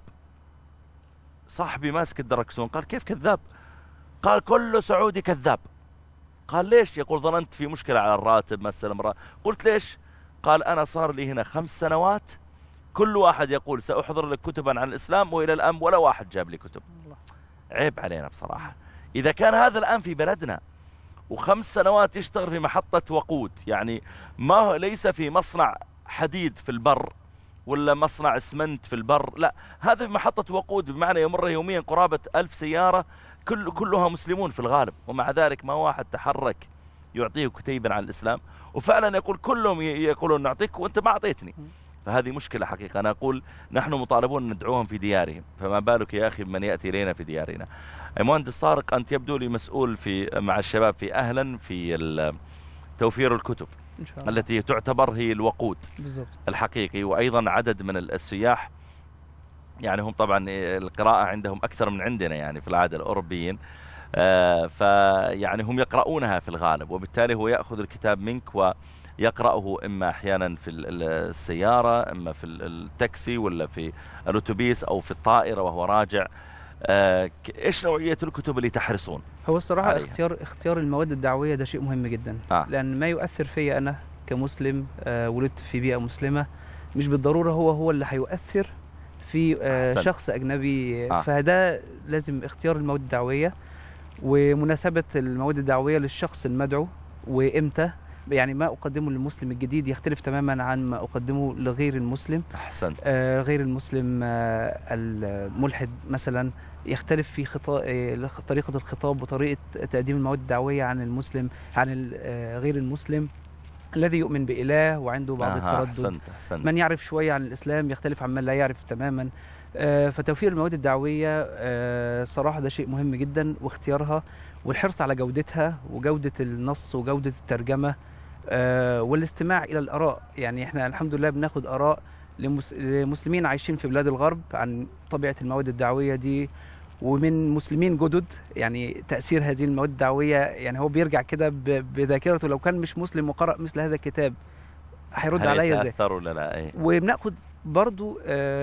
صاحبي ماسك الدركسون قال كيف كذاب؟ قال كل سعودي كذاب. قال ليش؟ يقول ظننت في مشكلة على الراتب مثلا. قلت ليش؟ قال أنا صار لي هنا 5 سنوات كل واحد يقول سأحضر لك كتبا عن الإسلام، وإلى الآن ولا واحد جاب لي كتب. عيب علينا بصراحة. إذا كان هذا الآن في بلدنا و5 سنوات يشتغل في محطة وقود، يعني ما ليس في مصنع حديد في البر ولا مصنع اسمنت في البر، لا هذا في محطة وقود، بمعنى يمر يوميا قرابة 1000 سيارة كلها مسلمون في الغالب، ومع ذلك ما واحد تحرك يعطيه كتيبا عن الإسلام. وفعلا يقول كلهم يقولون نعطيك وانت ما أعطيتني. فهذه مشكلة حقيقة. أنا أقول نحن مطالبون ندعوهم في ديارهم، فما بالك يا أخي من يأتي إلينا في ديارنا. مهندس طارق، أنت يبدو لي مسؤول مع الشباب في أهلا في توفير الكتب إن شاء الله، التي تعتبر هي الوقود بالضبط الحقيقي، وأيضا عدد من السياح يعني هم طبعا القراءة عندهم أكثر من عندنا يعني في العادة الأوروبيين، فيعني هم يقرؤونها في الغالب، وبالتالي هو يأخذ الكتاب منك ويقرأه إما أحيانا في السيارة، إما في التاكسي، ولا في الأتوبيس أو في الطائرة وهو راجع. إيش نوعية الكتب اللي تحرصون؟ هو الصراحة اختيار المواد الدعوية ده شيء مهم جدا، لأن ما يؤثر فيا أنا كمسلم ولدت في بيئة مسلمة مش بالضرورة هو اللي هيؤثر في شخص أجنبي. فده لازم اختيار المواد الدعوية ومناسبة المواد الدعوية للشخص المدعو، وإمتى. يعني ما أقدمه للمسلم الجديد يختلف تماما عن ما أقدمه لغير المسلم. أحسنت. غير المسلم الملحد مثلا يختلف في طريقة الخطاب وطريقة تقديم المواد الدعوية عن المسلم عن غير المسلم الذي يؤمن بإله وعنده بعض التردد. أحسنت. من يعرف شوية عن الإسلام يختلف عن من لا يعرف تماما. فتوفير المواد الدعوية صراحة ده شيء مهم جدا، واختيارها والحرص على جودتها وجودة النص وجودة الترجمة والاستماع إلى الآراء. يعني احنا الحمد لله بناخد آراء لمسلمين عايشين في بلاد الغرب عن طبيعة المواد الدعوية دي، ومن مسلمين جدد يعني تأثير هذه المواد الدعوية. يعني هو بيرجع كده بذاكرته لو كان مش مسلم وقرأ مثل هذا الكتاب هيرد عليا ازاي؟ وبناخد برضو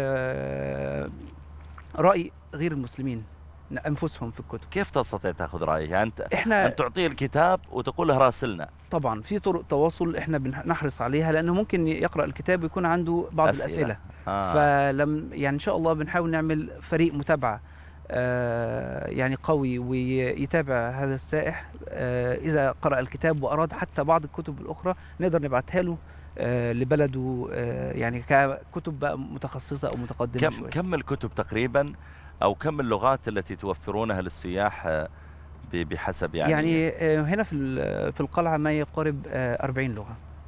رأي غير المسلمين أنفسهم في الكتب. كيف تستطيع تأخذ رأيه؟ يعني أنت تعطيه الكتاب وتقول له راسلنا. طبعا في طرق تواصل احنا بنحرص عليها، لأنه ممكن يقرأ الكتاب ويكون عنده بعض الأسئلة. يعني إن شاء الله بنحاول نعمل فريق متابعة يعني قوي ويتابع هذا السائح. إذا قرأ الكتاب وأراد حتى بعض الكتب الأخرى نقدر نبعتها له لبلده، يعني ككتب بقى متخصصة أو متقدمة شوية. كم الكتب تقريبا أو كم اللغات التي توفرونها للسياح بحسب يعني هنا في القلعة ما يقارب 40 لغة.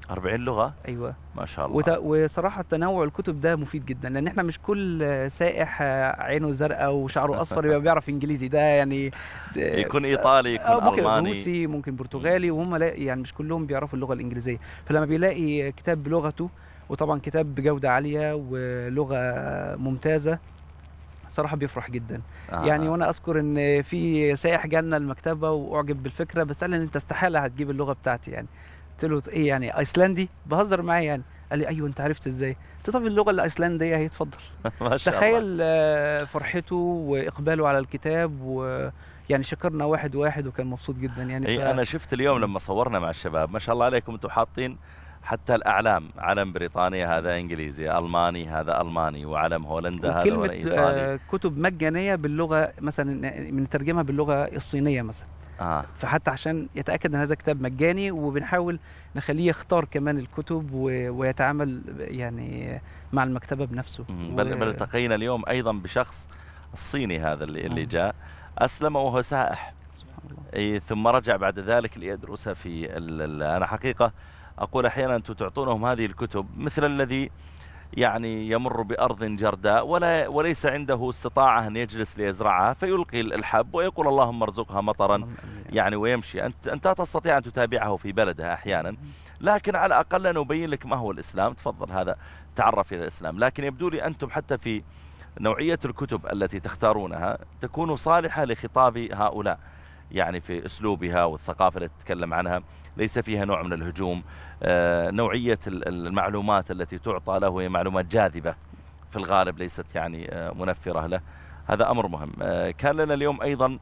40 لغة؟ ايوه ما شاء الله. وصراحه تنوع الكتب ده مفيد جدا، لان احنا مش كل سائح عينه زرقاء وشعره اصفر يبقى بيعرف انجليزي. ده يعني يكون ايطالي، يكون ممكن الماني، روسي، ممكن برتغالي، وهم يعني مش كلهم بيعرفوا اللغه الانجليزيه. فلما بيلاقي كتاب بلغته، وطبعا كتاب بجوده عاليه ولغه ممتازه، صراحه بيفرح جدا. يعني وانا اذكر ان في سائح جالنا المكتبه واعجب بالفكره، بس قال لي انت استحاله هتجيب اللغه بتاعتي. يعني قلت له ايه يعني ايسلندي؟ بهزر معاه يعني. قال لي ايوه انت عرفت ازاي؟ قلت له طب اللغه الايسلنديه اهي اتفضل. ما شاء تخيل فرحته واقباله على الكتاب، ويعني شكرنا واحد وكان مبسوط جدا يعني. انا شفت اليوم لما صورنا مع الشباب ما شاء الله عليكم، انتم حاطين حتى الاعلام، علم بريطانيا هذا انجليزي، الماني هذا الماني، وعلم هولندا هذا ايطالي. كتب مجانيه باللغه مثلا بنترجمها باللغه الصينيه مثلا. فحتى عشان يتاكد ان هذا كتاب مجاني، وبنحاول نخليه يختار كمان الكتب ويتعامل يعني مع المكتبه بنفسه. بل التقينا اليوم ايضا بشخص الصيني هذا اللي جاء اسلم وهو سائح، ثم رجع بعد ذلك ليدرس في انا حقيقه اقول احيانا انتم تعطونهم هذه الكتب مثل الذي يعني يمر بأرض جرداء وليس عنده استطاعة أن يجلس ليزرعها، فيلقي الحب ويقول اللهم ارزقها مطرا يعني ويمشي. أنت تستطيع أن تتابعه في بلدها أحيانا، لكن على الأقل نبين لك ما هو الإسلام، تفضل هذا تعرف إلى الإسلام. لكن يبدو لي أنتم حتى في نوعية الكتب التي تختارونها تكون صالحة لخطاب هؤلاء، يعني في أسلوبها والثقافة التي تتكلم عنها ليس فيها نوع من الهجوم. نوعية المعلومات التي تعطى له هي معلومات جاذبة في الغالب، ليست يعني منفرة له. هذا أمر مهم. كان لنا اليوم أيضا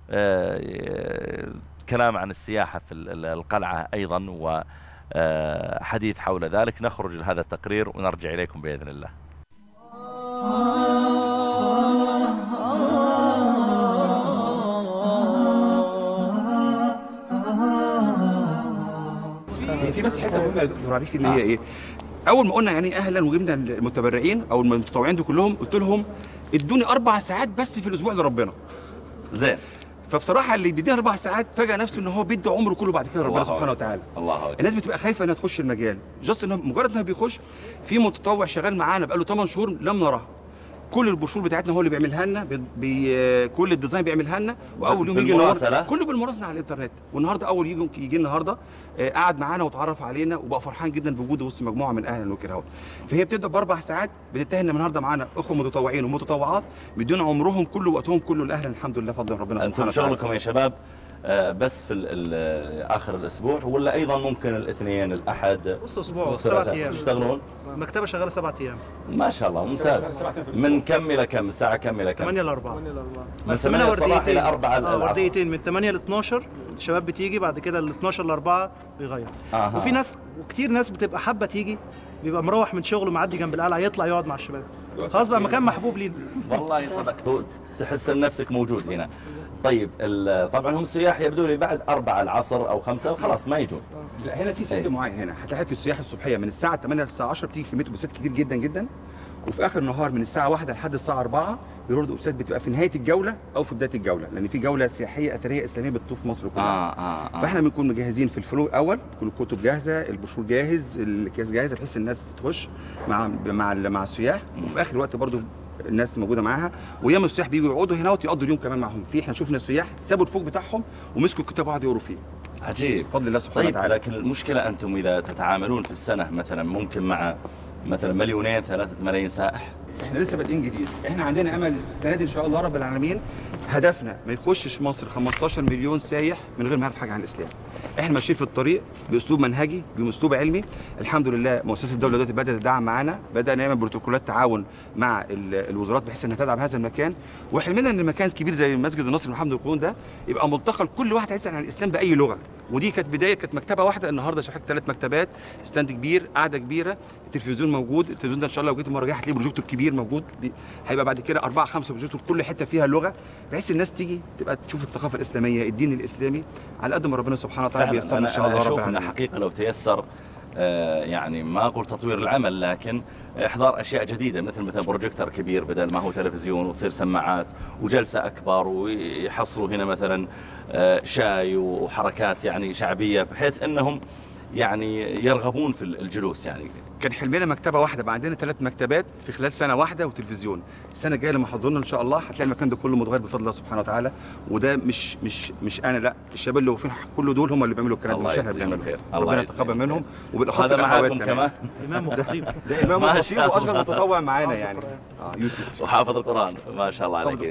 كلام عن السياحة في القلعة أيضا وحديث حول ذلك. نخرج لهذا التقرير ونرجع إليكم بإذن الله. في بس حته مهمه يا دكتور عريفي اللي هي ايه؟ اول ما قلنا يعني اهلا وجبنا المتبرعين او المتطوعين دول كلهم، قلت لهم ادوني 4 ساعات بس في الاسبوع لربنا. زين. فبصراحه اللي بيدينا 4 ساعات فجاه نفسه ان هو بيدي عمره كله بعد كده ربنا سبحانه وتعالى. الله اكبر. الناس بتبقى خايفه انها تخش المجال، جاست انه مجرد انها بيخش. في متطوع شغال معانا بقاله 8 شهور لم نراه. كل البروشور بتاعتنا هو اللي بيعملها لنا، كل الديزاين بيعملها لنا، واول يوم يجي كله بالمراسله على الانترنت. والنهارده اول يجي النهارده قعد معانا وتعرف علينا وبقى فرحان جدا بوجوده وسط مجموعه من اهل الوكيل. فهي بتبدا ب4 ساعات، بتنتهي ان النهارده معانا اخوه متطوعين ومتطوعات بيدون عمرهم كله وقتهم كله لاهل الحمد لله فضل ربنا سبحانه وتعالى. انتم شغلكم يا شباب بس في اخر الاسبوع ولا ايضا ممكن الاثنين الاحد؟ وسط اسبوع 7 ايام تشتغلون؟ المكتبه شغاله 7 ايام. ما شاء الله ممتاز. من كم الى كم؟ الساعه كم الى كم؟ 8 ل 4. من 8 الصباح الى 4 العصر. ورديتين من 8 ل 12 الشباب بتيجي، بعد كده ال 12 ل 4 بيغير. وفي ناس وكتير ناس بتبقى حابه تيجي، بيبقى مروح من شغله معدي جنب القلعه يطلع يقعد مع الشباب، خلاص بقى مكان محبوب لينا. والله صدق تحس نفسك موجود هنا. طيب طبعا هم سياح يبدو لي بعد 4 العصر او 5 خلاص ما يجون. لا هنا في سيستم معين. هنا هتلاقي السياح الصبحيه من الساعه 8 للساعه 10 بتيجي كميه اتوبيسات كتير جدا جدا، وفي اخر النهار من الساعه 1 لحد الساعه 4 بيردوا اتوبيسات بتبقى في نهايه الجوله او في بدايه الجوله، لان في جوله سياحيه اثريه اسلاميه بتطوف مصر كلها. فاحنا بنكون مجهزين في الفلو الاول، تكون الكتب جاهزه، البروشور جاهز، الكيس جاهزه، بحيث الناس تخش مع السياح. وفي اخر الوقت برضو الناس موجوده معاها، وياما السياح بييجوا يقعدوا هنا ويقضوا اليوم كمان معاهم. احنا شفنا السياح سابوا الفوق بتاعهم ومسكوا الكتاب وقعدوا يقروا فيه. عجيب بفضل الله سبحانه وتعالى. طيب لكن المشكله انتم اذا تتعاملون في السنه مثلا ممكن مع مثلا 2 3 ملايين سائح. احنا لسه بادئين جديد. احنا عندنا امل السنه دي ان شاء الله رب العالمين، هدفنا ما يخشش مصر 15 مليون سايح من غير ما يعرف حاجه عن الاسلام. احنا ماشيين في الطريق باسلوب منهجي باسلوب علمي. الحمد لله مؤسسه الدوله دلوقتي بدات تدعم معانا، بدانا نعمل بروتوكولات تعاون مع الوزارات بحيث انها تدعم هذا المكان. وحلمنا ان مكان كبير زي مسجد النصر محمد القرون ده يبقى ملتقى لكل واحد هيسال عن الاسلام باي لغه. ودي كانت بدايه، كانت مكتبه واحده، النهارده شحت 3 مكتبات، ستاند كبير، قاعده كبيره، التلفزيون موجود. التلفزيون ده ان شاء الله لو جيت المره الجايه هتلاقي بروجيكتور كبير موجود، هيبقى بعد كده 4 5 بروجيكتور كل حته فيها لغه، بحيث الناس تيجي تبقى تشوف الثقافه الاسلاميه، الدين الاسلامي على قد ما ربنا سبحانه وتعالى بيسر ان شاء الله. أنا أشوف أن حقيقة لو تيسر يعني ما أقول تطوير العمل، لكن إحضار أشياء جديدة مثل بروجيكتور كبير بدل ما هو تلفزيون، وتصير سماعات وجلسة أكبر، ويحصلوا هنا مثلا شاي وحركات يعني شعبية، بحيث أنهم يعني يرغبون في الجلوس. يعني كان حلمنا مكتبه واحده، بقى عندنا 3 مكتبات في خلال سنه واحده وتلفزيون. السنه الجايه لما حضرنا ان شاء الله هتلاقي المكان ده كله متغير بفضل الله سبحانه وتعالى. وده مش انا، لا، الشباب اللي واقفين كل دول هم اللي بيعملوا الكلام ده، مش احنا بنعمله. ربنا يتقبل منهم، وبالاخص هذا معاكم كمان امام وخطيب. ده امام وخطيب واصغر متطوع معانا يعني. يوسف وحافظ القران ما شاء الله عليك.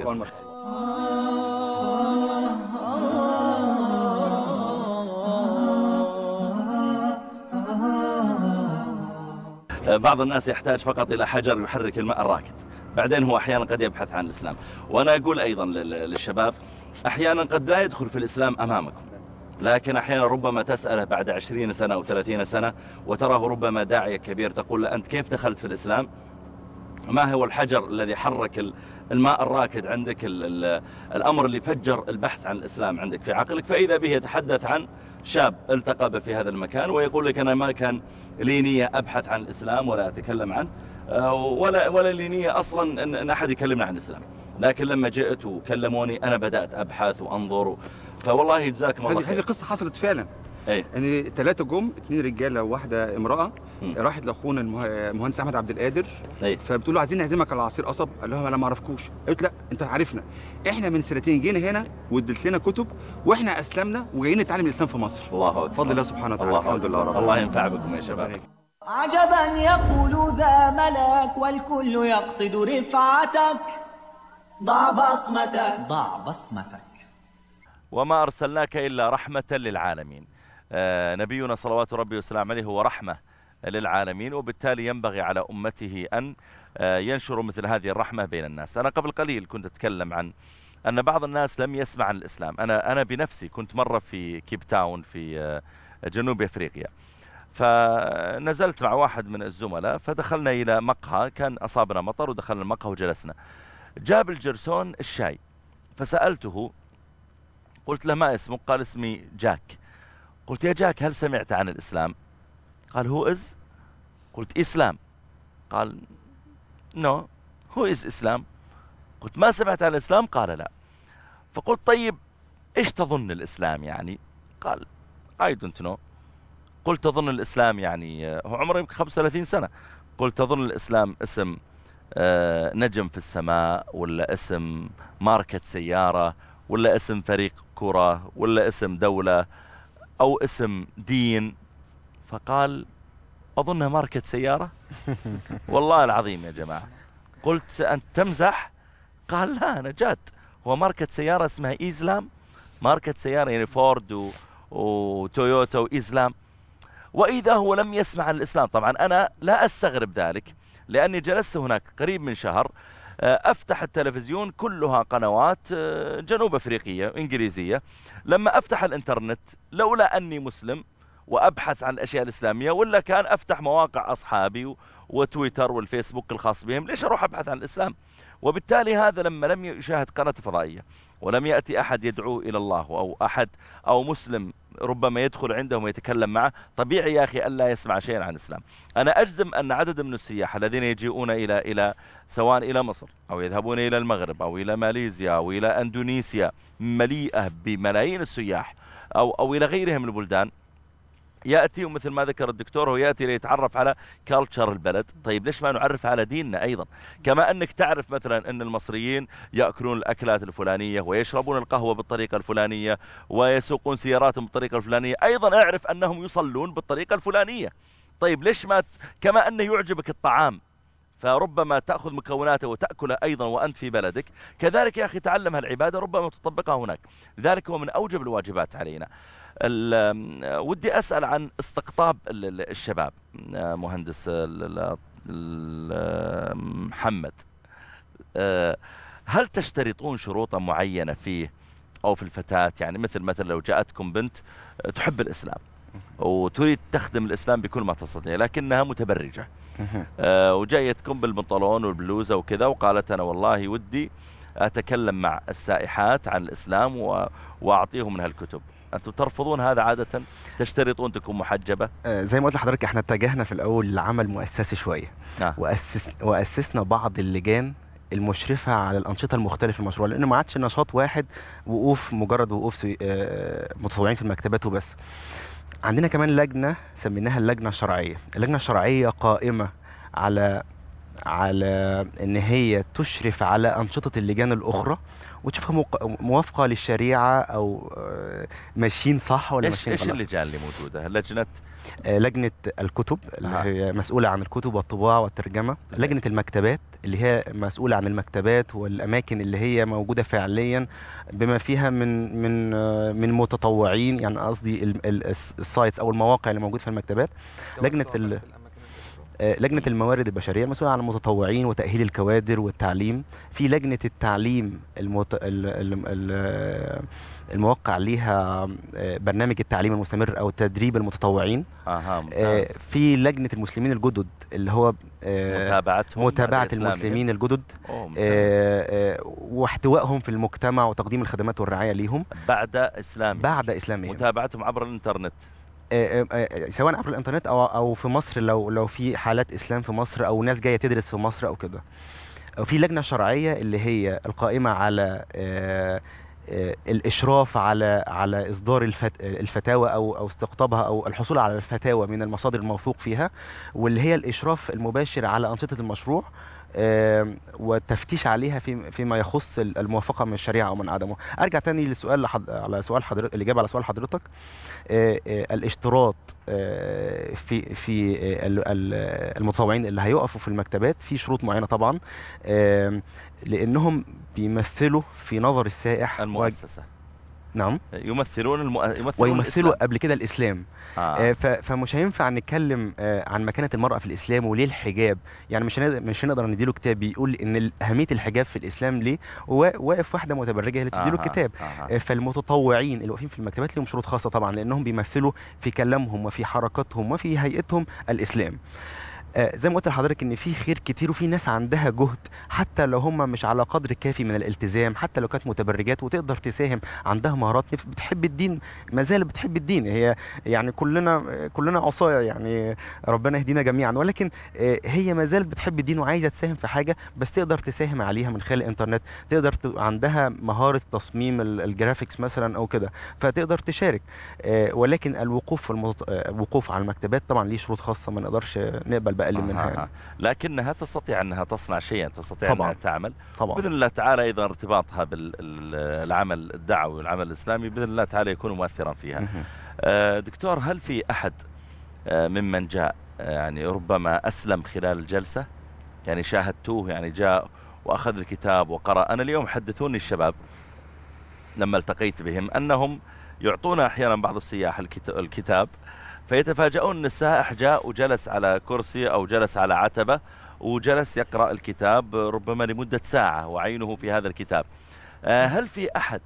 بعض الناس يحتاج فقط إلى حجر يحرك الماء الراكد، بعدين هو أحيانا قد يبحث عن الإسلام. وأنا أقول أيضا للشباب أحيانا قد لا يدخل في الإسلام أمامكم، لكن أحيانا ربما تسأله بعد 20 سنة أو 30 سنة وتراه ربما داعية كبير، تقول له أنت كيف دخلت في الإسلام؟ ما هو الحجر الذي حرك الماء الراكد عندك، الأمر اللي فجر البحث عن الإسلام عندك في عقلك؟ فإذا به يتحدث عن شاب التقى في هذا المكان ويقول لك أنا ما كان لي نية أبحث عن الإسلام ولا أتكلم عنه، ولا لي نية أصلا أن أحد يكلمنا عن الإسلام، لكن لما جئت وكلموني أنا بدأت أبحث وأنظر. فوالله يجزاكم الله خير. هذه قصة حصلت فعلا. ايه يعني 3 جم، 2 رجاله وواحده امراه. راحت لاخونا المهندس احمد عبد القادر. فبتقول له عايزين نعزمك على عصير قصب. قال لهم انا ما اعرفكوش. قالت لا انت عارفنا، احنا من 2 سنين جينا هنا واديت لنا كتب واحنا اسلمنا وجايين نتعلم الاسلام في مصر. الله اكبر، بفضل الله سبحانه وتعالى. الحمد لله رب. الله ينفع بكم يا شباب. عجبا يقول ذا ملك والكل يقصد رفعتك، ضع بصمتك. وما أرسلناك إلا رحمة للعالمين. نبينا صلوات ربي وسلام عليه هو رحمة للعالمين، وبالتالي ينبغي على أمته أن ينشروا مثل هذه الرحمة بين الناس. أنا قبل قليل كنت أتكلم عن أن بعض الناس لم يسمع عن الإسلام. أنا بنفسي كنت مرة في كيب تاون في جنوب أفريقيا، فنزلت مع واحد من الزملاء فدخلنا إلى مقهى، كان أصابنا مطر ودخلنا المقهى وجلسنا. جاب الجرسون الشاي فسألته، قلت له ما اسمك؟ قال اسمي جاك. قلت يا جاك هل سمعت عن الإسلام؟ قال هو إز؟ قلت إسلام. قال نو هو إز إسلام. قلت ما سمعت عن الإسلام؟ قال لا. فقلت طيب إيش تظن الإسلام يعني؟ قال I don't know. قلت تظن الإسلام يعني، هو عمره يمكن 35 سنة. قلت تظن الإسلام اسم نجم في السماء، ولا اسم ماركة سيارة، ولا اسم فريق كرة، ولا اسم دولة، أو اسم دين؟ فقال أظنها ماركة سيارة. والله العظيم يا جماعة. قلت أنت تمزح؟ قال لا أنا جاد، هو ماركة سيارة اسمها إسلام، ماركة سيارة يعني فورد وتويوتا وإسلام. وإذا هو لم يسمع عن الإسلام. طبعا أنا لا أستغرب ذلك، لأني جلست هناك قريب من شهر، أفتح التلفزيون كلها قنوات جنوب أفريقية إنجليزية. لما أفتح الإنترنت لولا أني مسلم وأبحث عن الأشياء الإسلامية، ولا كان أفتح مواقع أصحابي وتويتر والفيسبوك الخاص بهم، ليش أروح أبحث عن الإسلام؟ وبالتالي هذا لما لم يشاهد قناة فضائية ولم يأتي أحد يدعو إلى الله، أو أحد أو مسلم ربما يدخل عندهم ويتكلم معه، طبيعي يا أخي ألا يسمع شيء عن الإسلام. أنا أجزم أن عدد من السياح الذين يجيئون إلى سواء إلى مصر أو يذهبون إلى المغرب أو إلى ماليزيا أو إلى أندونيسيا مليئة بملايين السياح، أو إلى غيرهم من البلدان، يأتي ومثل ما ذكر الدكتور هو يأتي ليتعرف على كالتشر البلد. طيب ليش ما نعرف على ديننا أيضا؟ كما أنك تعرف مثلا أن المصريين يأكلون الأكلات الفلانية ويشربون القهوة بالطريقة الفلانية ويسوقون سياراتهم بالطريقة الفلانية، أيضا أعرف أنهم يصلون بالطريقة الفلانية. طيب ليش ما كما أنه يعجبك الطعام فربما تأخذ مكوناته وتأكله أيضا وأنت في بلدك، كذلك يا أخي تعلم هالعبادة ربما تطبقها هناك. لذلك هو من أوجب الواجبات علينا. ودي أسأل عن استقطاب الشباب. مهندس محمد، هل تشترطون شروطا معينة فيه أو في الفتاة؟ يعني مثل لو جاءتكم بنت تحب الإسلام وتريد تخدم الإسلام بكل ما تستطيع لكنها متبرجة، وجايتكم بالبنطلون والبلوزة وكذا، وقالت أنا والله ودي أتكلم مع السائحات عن الإسلام وأعطيهم من هالكتب، أنتم ترفضون هذا عادة؟ تشترطون تكون محجبة؟ زي ما قلت لحضرتك احنا اتجهنا في الأول لعمل مؤسسي شوية، وأسسنا بعض اللجان المشرفة على الأنشطة المختلفة في المشروع، لأنه ما عادش نشاط واحد مجرد وقوف متطوعين في المكتبات وبس. عندنا كمان لجنة سميناها اللجنة الشرعية. اللجنة الشرعية قائمة على ان هي تشرف على أنشطة اللجان الأخرى وتشوفها موافقة للشريعة أو ماشيين صح ولا ماشيين غلط. ايش اللجان اللي موجودة؟ لجنة الكتب اللي هي مسؤولة عن الكتب والطباعة والترجمة. لجنة المكتبات اللي هي مسؤولة عن المكتبات والأماكن اللي هي موجودة فعليا بما فيها من متطوعين، يعني قصدي السايتس أو المواقع اللي موجودة في المكتبات. لجنة الموارد البشرية مسؤولة عن المتطوعين وتأهيل الكوادر والتعليم. في لجنة التعليم الموقع ليها برنامج التعليم المستمر أو تدريب المتطوعين. في لجنة المسلمين الجدد اللي هو متابعة المسلمين الجدد واحتوائهم في المجتمع وتقديم الخدمات والرعاية ليهم بعد إسلامهم. متابعتهم عبر الإنترنت، سواء عبر الانترنت او في مصر لو في حالات اسلام في مصر او ناس جايه تدرس في مصر او كده. في لجنه شرعيه اللي هي القائمه على الاشراف على اصدار الفتاوى او استقطابها او الحصول على الفتاوى من المصادر الموثوق فيها، واللي هي الاشراف المباشر على انشطه المشروع والتفتيش عليها فيما يخص الموافقه من الشريعه او من عدمه. ارجع تاني للسؤال على سؤال حضرتك، الاجابه على سؤال حضرتك. الاشتراط في المتطوعين اللي هيقفوا في المكتبات في شروط معينه طبعا، لانهم بيمثلوا في نظر السائح المؤسسه. نعم، ويمثلوا قبل كده الإسلام. فمش هينفع نتكلم عن مكانة المرأة في الإسلام وليه الحجاب. يعني مش هنقدر نديله كتاب بيقول إن أهمية الحجاب في الإسلام ليه، وواقف واحدة متبرجة اللي تديله الكتاب. فالمتطوعين اللي واقفين في المكتبات لهم شروط خاصة طبعا، لأنهم بيمثلوا في كلامهم وفي حركاتهم وفي هيئتهم الإسلام. زي ما قلت لحضرتك ان في خير كتير وفي ناس عندها جهد حتى لو هم مش على قدر كافي من الالتزام، حتى لو كانت متبرجات وتقدر تساهم، عندها مهارات، بتحب الدين، ما زالت بتحب الدين. هي يعني كلنا عصايا، يعني ربنا يهدينا جميعا، ولكن هي ما زالت بتحب الدين وعايزه تساهم في حاجه، بس تقدر تساهم عليها من خلال الانترنت، تقدر عندها مهاره تصميم الجرافيكس مثلا او كده، فتقدر تشارك. ولكن الوقوف على المكتبات طبعا ليه شروط خاصه ما نقدرش نقبل بأقل منها يعني. لكنها تستطيع أنها تصنع شيئا، تستطيع طبعًا. أنها تعمل طبعًا. بإذن الله تعالى. أيضا ارتباطها بالعمل الدعوي والعمل الإسلامي بإذن الله تعالى يكون مؤثرا فيها. دكتور، هل في أحد ممن جاء يعني ربما أسلم خلال الجلسة؟ يعني شاهدتوه، يعني جاء وأخذ الكتاب وقرأ؟ أنا اليوم حدثوني الشباب لما التقيت بهم أنهم يعطون أحيانا بعض السياح الكتاب، فيتفاجؤون أن السائح جاء وجلس على كرسي أو جلس على عتبة وجلس يقرأ الكتاب ربما لمدة ساعة وعينه في هذا الكتاب. هل في أحد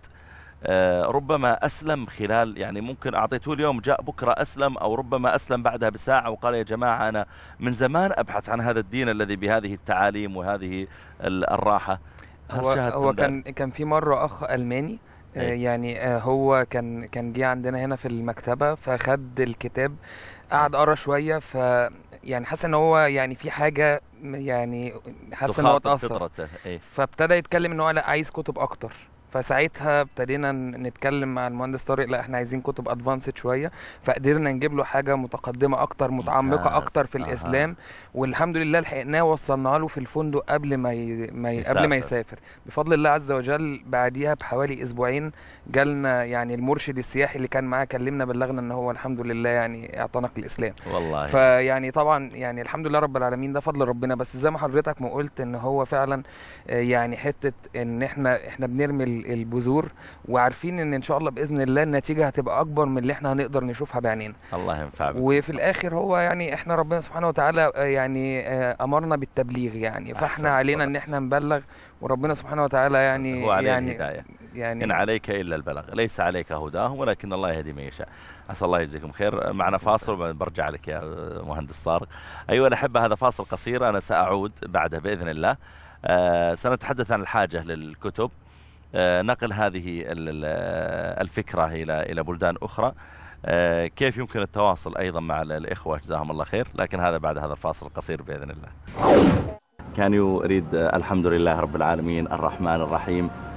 ربما أسلم خلال، يعني ممكن أعطيته اليوم جاء بكرة أسلم، أو ربما أسلم بعدها بساعة وقال يا جماعة أنا من زمان أبحث عن هذا الدين الذي بهذه التعاليم وهذه الراحة؟ هو كان في مرة أخ ألماني يعني هو كان جه عندنا هنا في المكتبة، فخد الكتاب قعد قرا شوية، يعني حاسس ان هو يعني في حاجة، يعني حاسس ان هو اتأثر، فابتدى يتكلم ان هو لا عايز كتب اكتر. فساعتها ابتدينا نتكلم مع المهندس طارق، لا احنا عايزين كتب ادفانسد شويه، فقدرنا نجيب له حاجه متقدمه اكتر، متعمقه اكتر في الاسلام، والحمد لله لحقناه ووصلناه له في الفندق قبل ما يسافر بفضل الله عز وجل. بعديها بحوالي اسبوعين جالنا يعني المرشد السياحي اللي كان معاه، كلمنا بلغنا ان هو الحمد لله يعني اعتنق الاسلام والله. فيعني طبعا يعني الحمد لله رب العالمين، ده فضل ربنا. بس زي ما حضرتك ما قلت ان هو فعلا يعني حته ان احنا بنرمي البذور وعارفين ان شاء الله باذن الله النتيجه هتبقى اكبر من اللي احنا هنقدر نشوفها بعينينا. الله ينفع بك. وفي الاخر هو يعني احنا ربنا سبحانه وتعالى يعني امرنا بالتبليغ، يعني فاحنا علينا ان احنا نبلغ، وربنا سبحانه وتعالى يعني هو عليه الهدايه، يعني إن عليك الا البلاغ، ليس عليك هداهم ولكن الله يهدي من يشاء. عسى الله يجزيكم خير. معنا فاصل برجع لك يا مهندس طارق. ايها الاحبه، هذا فاصل قصير انا ساعود بعده باذن الله. سنتحدث عن الحاجه للكتب، نقل هذه الفكرة إلى بلدان أخرى، كيف يمكن التواصل أيضا مع الإخوة جزاهم الله خير، لكن هذا بعد هذا الفاصل القصير بإذن الله. كان يريد الحمد لله رب العالمين الرحمن الرحيم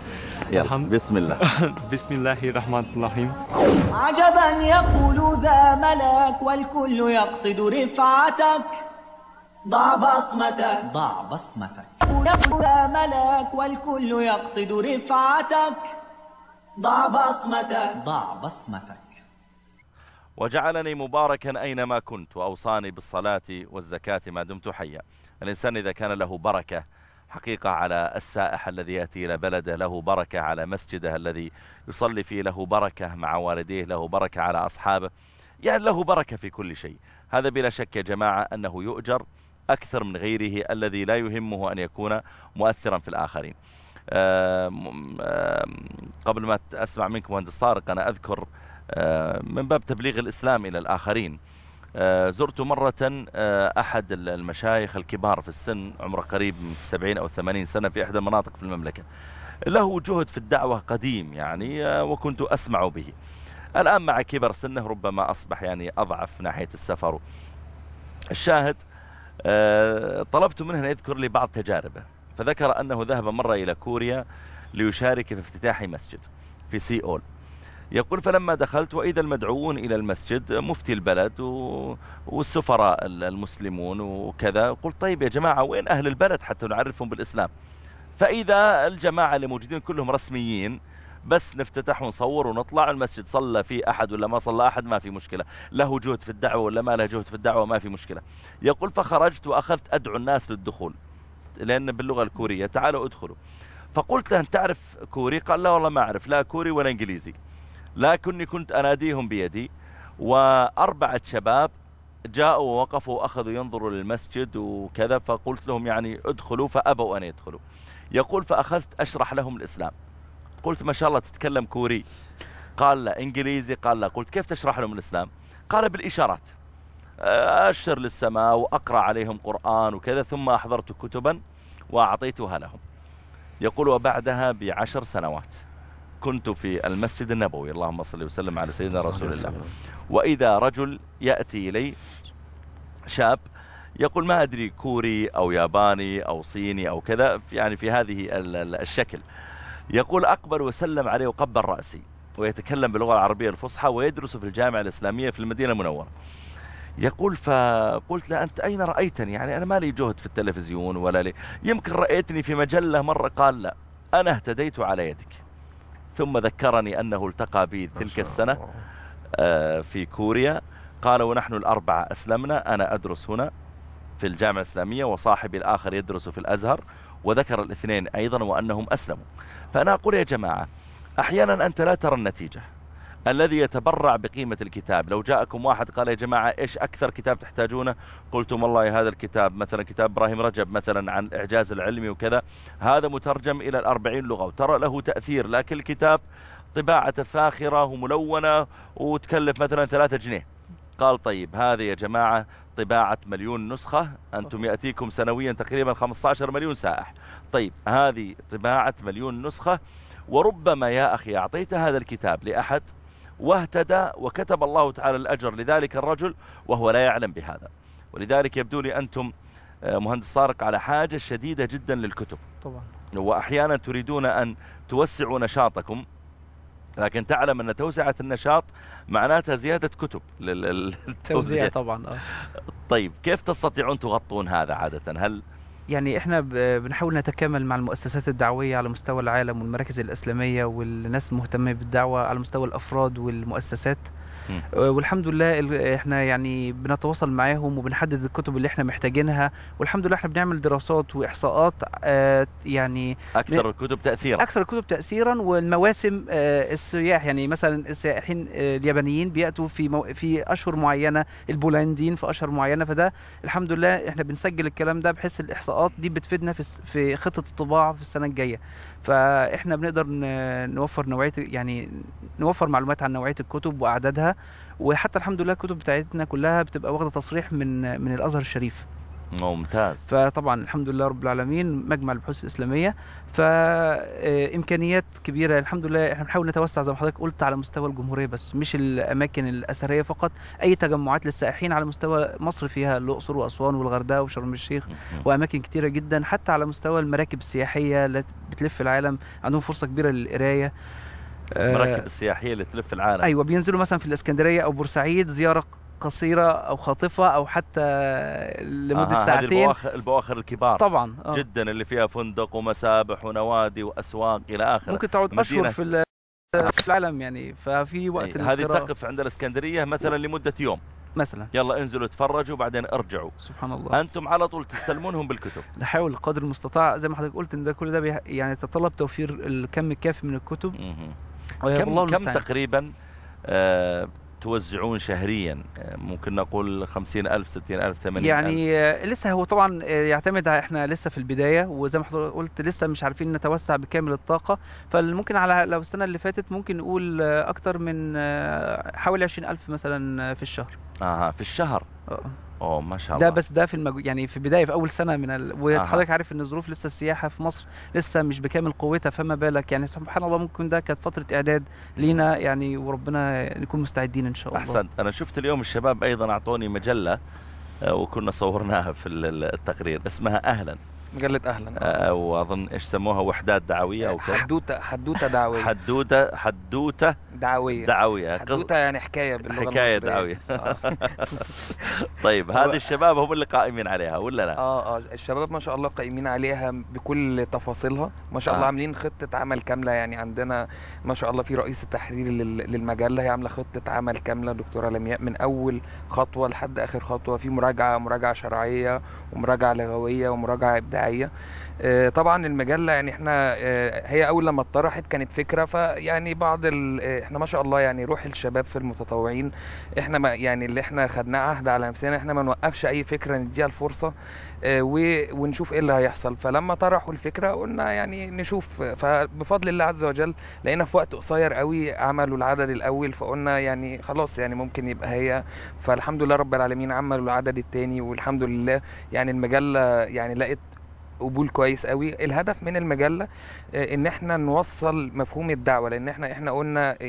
يلا بسم الله. بسم الله الرحمن الرحيم. عجبا يقول ذا ملك والكل يقصد رفعتك، ضع بصمتك ضع بصمتك. يقول ذا ملك والكل يقصد رفعتك، ضع بصمتك ضع بصمتك. وجعلني مباركا أينما كنت، وأوصاني بالصلاة والزكاة ما دمت حيا. الإنسان إذا كان له بركة حقيقة على السائح الذي يأتي إلى بلده، له بركة على مسجده الذي يصلي فيه، له بركة مع والديه، له بركة على أصحابه، يعني له بركة في كل شيء. هذا بلا شك يا جماعة أنه يؤجر أكثر من غيره الذي لا يهمه أن يكون مؤثرا في الآخرين. قبل ما أسمع منكم مهندس طارق، أنا أذكر من باب تبليغ الإسلام إلى الآخرين، زرت مرة أحد المشايخ الكبار في السن، عمره قريب من 70 أو 80 سنة، في إحدى المناطق في المملكة. له جهد في الدعوة قديم يعني، وكنت أسمع به. الآن مع كبر سنه ربما أصبح يعني أضعف ناحية السفر. الشاهد، طلبت منه أن يذكر لي بعض تجاربه، فذكر أنه ذهب مرة إلى كوريا ليشارك في افتتاح مسجد في سيئول. يقول فلما دخلت وإذا المدعوون إلى المسجد مفتي البلد والسفراء المسلمون وكذا. قلت طيب يا جماعة وين أهل البلد حتى نعرفهم بالإسلام؟ فإذا الجماعة اللي موجودين كلهم رسميين، بس نفتتح ونصور ونطلع. المسجد صلى فيه أحد ولا ما صلى أحد ما في مشكلة، له جهد في الدعوة ولا ما له جهد في الدعوة ما في مشكلة. يقول فخرجت وأخذت أدعو الناس للدخول، لأن باللغة الكورية تعالوا ادخلوا. فقلت له أنت تعرف كوري؟ قال لا والله ما أعرف لا كوري ولا إنجليزي، لكني كنت أناديهم بيدي، وأربعة شباب جاءوا ووقفوا وأخذوا ينظروا للمسجد وكذا، فقلت لهم يعني ادخلوا، فأبوا أن يدخلوا. يقول فأخذت أشرح لهم الإسلام. قلت ما شاء الله تتكلم كوري؟ قال لا. إنجليزي؟ قال لا. قلت كيف تشرح لهم الإسلام؟ قال بالإشارات، أشر للسماء وأقرأ عليهم قرآن وكذا، ثم أحضرت كتبا وأعطيتها لهم. يقول وبعدها ب10 سنوات كنت في المسجد النبوي، اللهم صل وسلم على سيدنا رسول الله، وإذا رجل يأتي إلي شاب يقول ما أدري كوري أو ياباني أو صيني أو كذا، يعني في هذه الشكل. يقول أقبل وسلم عليه وقبل رأسي، ويتكلم باللغة العربية الفصحى ويدرس في الجامعة الإسلامية في المدينة المنورة. يقول فقلت له أنت أين رأيتني؟ يعني أنا ما لي جهد في التلفزيون ولا لي، يمكن رأيتني في مجلة مرة. قال لا، أنا اهتديت على يدك. ثم ذكرني أنه التقى بي تلك السنة في كوريا. قال ونحن الأربعة أسلمنا، أنا أدرس هنا في الجامعة الإسلامية وصاحبي الآخر يدرس في الأزهر، وذكر الاثنين أيضا وأنهم أسلموا. فأنا أقول يا جماعة أحيانا أنت لا ترى النتيجة. الذي يتبرع بقيمة الكتاب، لو جاءكم واحد قال يا جماعة إيش أكثر كتاب تحتاجونه؟ قلتم والله هذا الكتاب مثلا كتاب إبراهيم رجب مثلا عن الإعجاز العلمي وكذا، هذا مترجم إلى 40 لغة وترى له تأثير، لكن الكتاب طباعة فاخرة وملونة وتكلف مثلا 3 جنيه. قال طيب هذه يا جماعة طباعة 1,000,000 نسخة، أنتم يأتيكم سنويا تقريبا 15 مليون سائح. طيب هذه طباعة 1,000,000 نسخة، وربما يا أخي أعطيت هذا الكتاب لأحد واهتدى وكتب الله تعالى الأجر لذلك الرجل وهو لا يعلم بهذا. ولذلك يبدو لي أنتم مهندس طارق على حاجة شديدة جدا للكتب طبعا، وأحيانا تريدون أن توسعوا نشاطكم، لكن تعلم أن توسعة النشاط معناتها زيادة كتب للتوزيع طبعا. طيب كيف تستطيعون تغطون هذا عادة؟ هل يعني احنا بنحاول نتكامل مع المؤسسات الدعوية على مستوى العالم والمراكز الإسلامية والناس المهتمة بالدعوة على مستوى الأفراد والمؤسسات، والحمد لله احنا يعني بنتواصل معاهم وبنحدد الكتب اللي احنا محتاجينها، والحمد لله احنا بنعمل دراسات واحصاءات يعني اكثر الكتب تأثيرا. والمواسم السياح، يعني مثلا السائحين اليابانيين بيأتوا في اشهر معينة، البولنديين في اشهر معينة، فده الحمد لله احنا بنسجل الكلام ده بحيث الاحصاءات دي بتفيدنا في خطة الطباعة في السنة الجاية. فاحنا بنقدر نوفر نوعية، يعني نوفر معلومات عن نوعية الكتب وأعدادها، وحتى الحمد لله الكتب بتاعتنا كلها بتبقى واخدة تصريح من الأزهر الشريف. ممتاز. فطبعا الحمد لله رب العالمين مجمع البحوث الإسلامية، فإمكانيات كبيرة الحمد لله. احنا بنحاول نتوسع زي ما حضرتك قلت على مستوى الجمهورية بس، مش الأماكن الأثرية فقط، أي تجمعات للسائحين على مستوى مصر فيها الأقصر وأسوان والغردقة وشرم الشيخ وأماكن كتيرة جدا، حتى على مستوى المراكب السياحية اللي بتلف العالم عندهم فرصة كبيرة للقراية. المراكب السياحية اللي تلف العالم، أيوة بينزلوا مثلا في الإسكندرية أو بورسعيد زيارة قصيرة أو خاطفة أو حتى لمدة ساعتين. هذه البواخر الكبار طبعا جدا اللي فيها فندق ومسابح ونوادي وأسواق إلى آخره، ممكن تقعد أشهر في العالم يعني. ففي وقت هذه تقف عند الإسكندرية مثلا لمدة يوم مثلا، يلا انزلوا اتفرجوا وبعدين ارجعوا. سبحان الله. انتم على طول تستلمونهم بالكتب. نحاول قدر المستطاع زي ما حضرتك قلت ان ده كل ده يعني يتطلب توفير الكم الكافي من الكتب. كم تقريبا توزعون شهريا؟ ممكن نقول 50,000 60,000 80,000 يعني لسه هو طبعا يعتمد على، احنا لسه في البداية وزي ما حضرتك قلت لسه مش عارفين نتوسع بكامل الطاقة، فممكن على لو السنة اللي فاتت ممكن نقول أكتر من حوالي 20,000 مثلا في الشهر. في الشهر. ما شاء الله. ده بس ده في يعني في بدايه في اول سنه من وحضرتك عارف ان الظروف لسه السياحه في مصر لسه مش بكامل قوتها، فما بالك يعني سبحان الله ممكن ده كانت فتره اعداد لينا يعني، وربنا نكون مستعدين ان شاء الله. احسنت. انا شفت اليوم الشباب ايضا اعطوني مجله وكنا صورناها في التقرير، اسمها اهلا، مجلة أهلا. واظن ايش سموها، وحدات دعويه او حدوته دعويه. حدوته دعويه. حدوته يعني حكايه باللغه حكايه دعويه. طيب هذه الشباب هم اللي قائمين عليها ولا لا؟ الشباب ما شاء الله قائمين عليها بكل تفاصيلها ما شاء الله. عاملين خطه عمل كامله يعني. عندنا ما شاء الله في رئيس التحرير للمجله هي عامله خطه عمل كامله دكتوره لمياء من اول خطوه لحد اخر خطوه، في مراجعه شرعيه ومراجعه لغويه ومراجعه ابداعيه. طبعا المجله يعني احنا هي اول لما اتطرحت كانت فكره، فيعني بعض احنا ما شاء الله يعني روح الشباب في المتطوعين، احنا ما يعني اللي احنا خدناه عهد على نفسنا احنا ما نوقفش اي فكره، نديها الفرصه ونشوف ايه اللي هيحصل. فلما طرحوا الفكره قلنا يعني نشوف، فبفضل الله عز وجل لقينا في وقت قصير قوي عملوا العدد الاول، فقلنا يعني خلاص يعني ممكن يبقى هي، فالحمد لله رب العالمين عملوا العدد الثاني والحمد لله يعني المجله يعني لقت قبول كويس قوي. الهدف من المجله ان احنا نوصل مفهوم الدعوه، لان احنا قلنا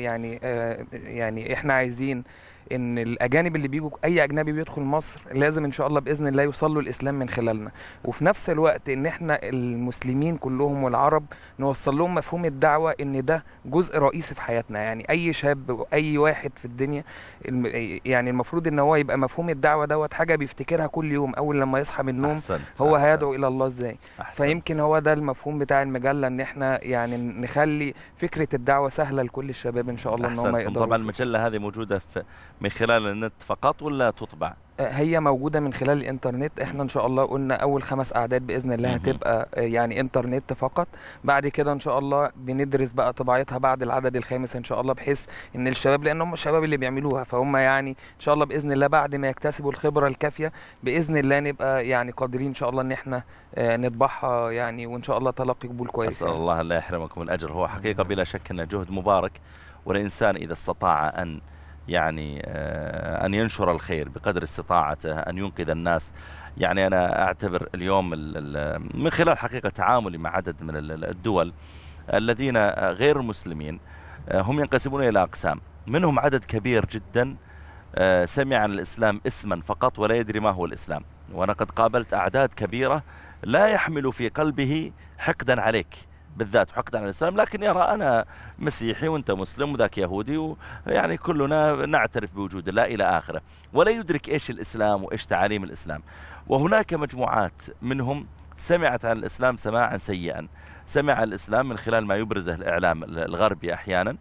يعني احنا عايزين ان الاجانب اللي بيجوا، اي اجنبي بيدخل مصر لازم ان شاء الله باذن الله يوصل له الاسلام من خلالنا، وفي نفس الوقت ان احنا المسلمين كلهم والعرب نوصل لهم مفهوم الدعوه ان ده جزء رئيسي في حياتنا. يعني اي شاب واي واحد في الدنيا يعني المفروض ان هو يبقى مفهوم الدعوه دوت حاجه بيفتكرها كل يوم اول لما يصحى من النوم. هو هيدعو الى الله ازاي. فيمكن هو ده المفهوم بتاع المجله، ان احنا يعني نخلي فكره الدعوه سهله لكل الشباب ان شاء الله ان هم يقدروا. طبعا المجله هذه موجوده من خلال النت فقط ولا تطبع؟ هي موجودة من خلال الانترنت. احنا ان شاء الله قلنا اول 5 اعداد باذن الله هتبقى يعني انترنت فقط، بعد كده ان شاء الله بندرس بقى طباعتها بعد العدد الخامس ان شاء الله، بحيث ان الشباب، لان هم الشباب اللي بيعملوها فهم يعني ان شاء الله باذن الله بعد ما يكتسبوا الخبرة الكافية باذن الله نبقى يعني قادرين ان شاء الله ان احنا نطبعها يعني، وان شاء الله تلقي قبول كويس. اسال الله لا يحرمكم الاجر. هو حقيقة بلا شك انه جهد مبارك، والانسان اذا استطاع ان يعني أن ينشر الخير بقدر استطاعته، أن ينقذ الناس. يعني أنا أعتبر اليوم من خلال حقيقة تعاملي مع عدد من الدول الذين غير المسلمين، هم ينقسمون إلى أقسام. منهم عدد كبير جدا سمع عن الإسلام اسما فقط ولا يدري ما هو الإسلام، وأنا قد قابلت أعداد كبيرة لا يحمل في قلبه حقدا عليك بالذات، حقدا على الإسلام، لكن يرى أنا مسيحي وأنت مسلم وذاك يهودي، ويعني كلنا نعترف بوجود الله إلى آخره، ولا يدرك إيش الإسلام وإيش تعاليم الإسلام. وهناك مجموعات منهم سمعت عن الإسلام سماعا سيئا، سمع الإسلام من خلال ما يبرزه الإعلام الغربي أحيانا،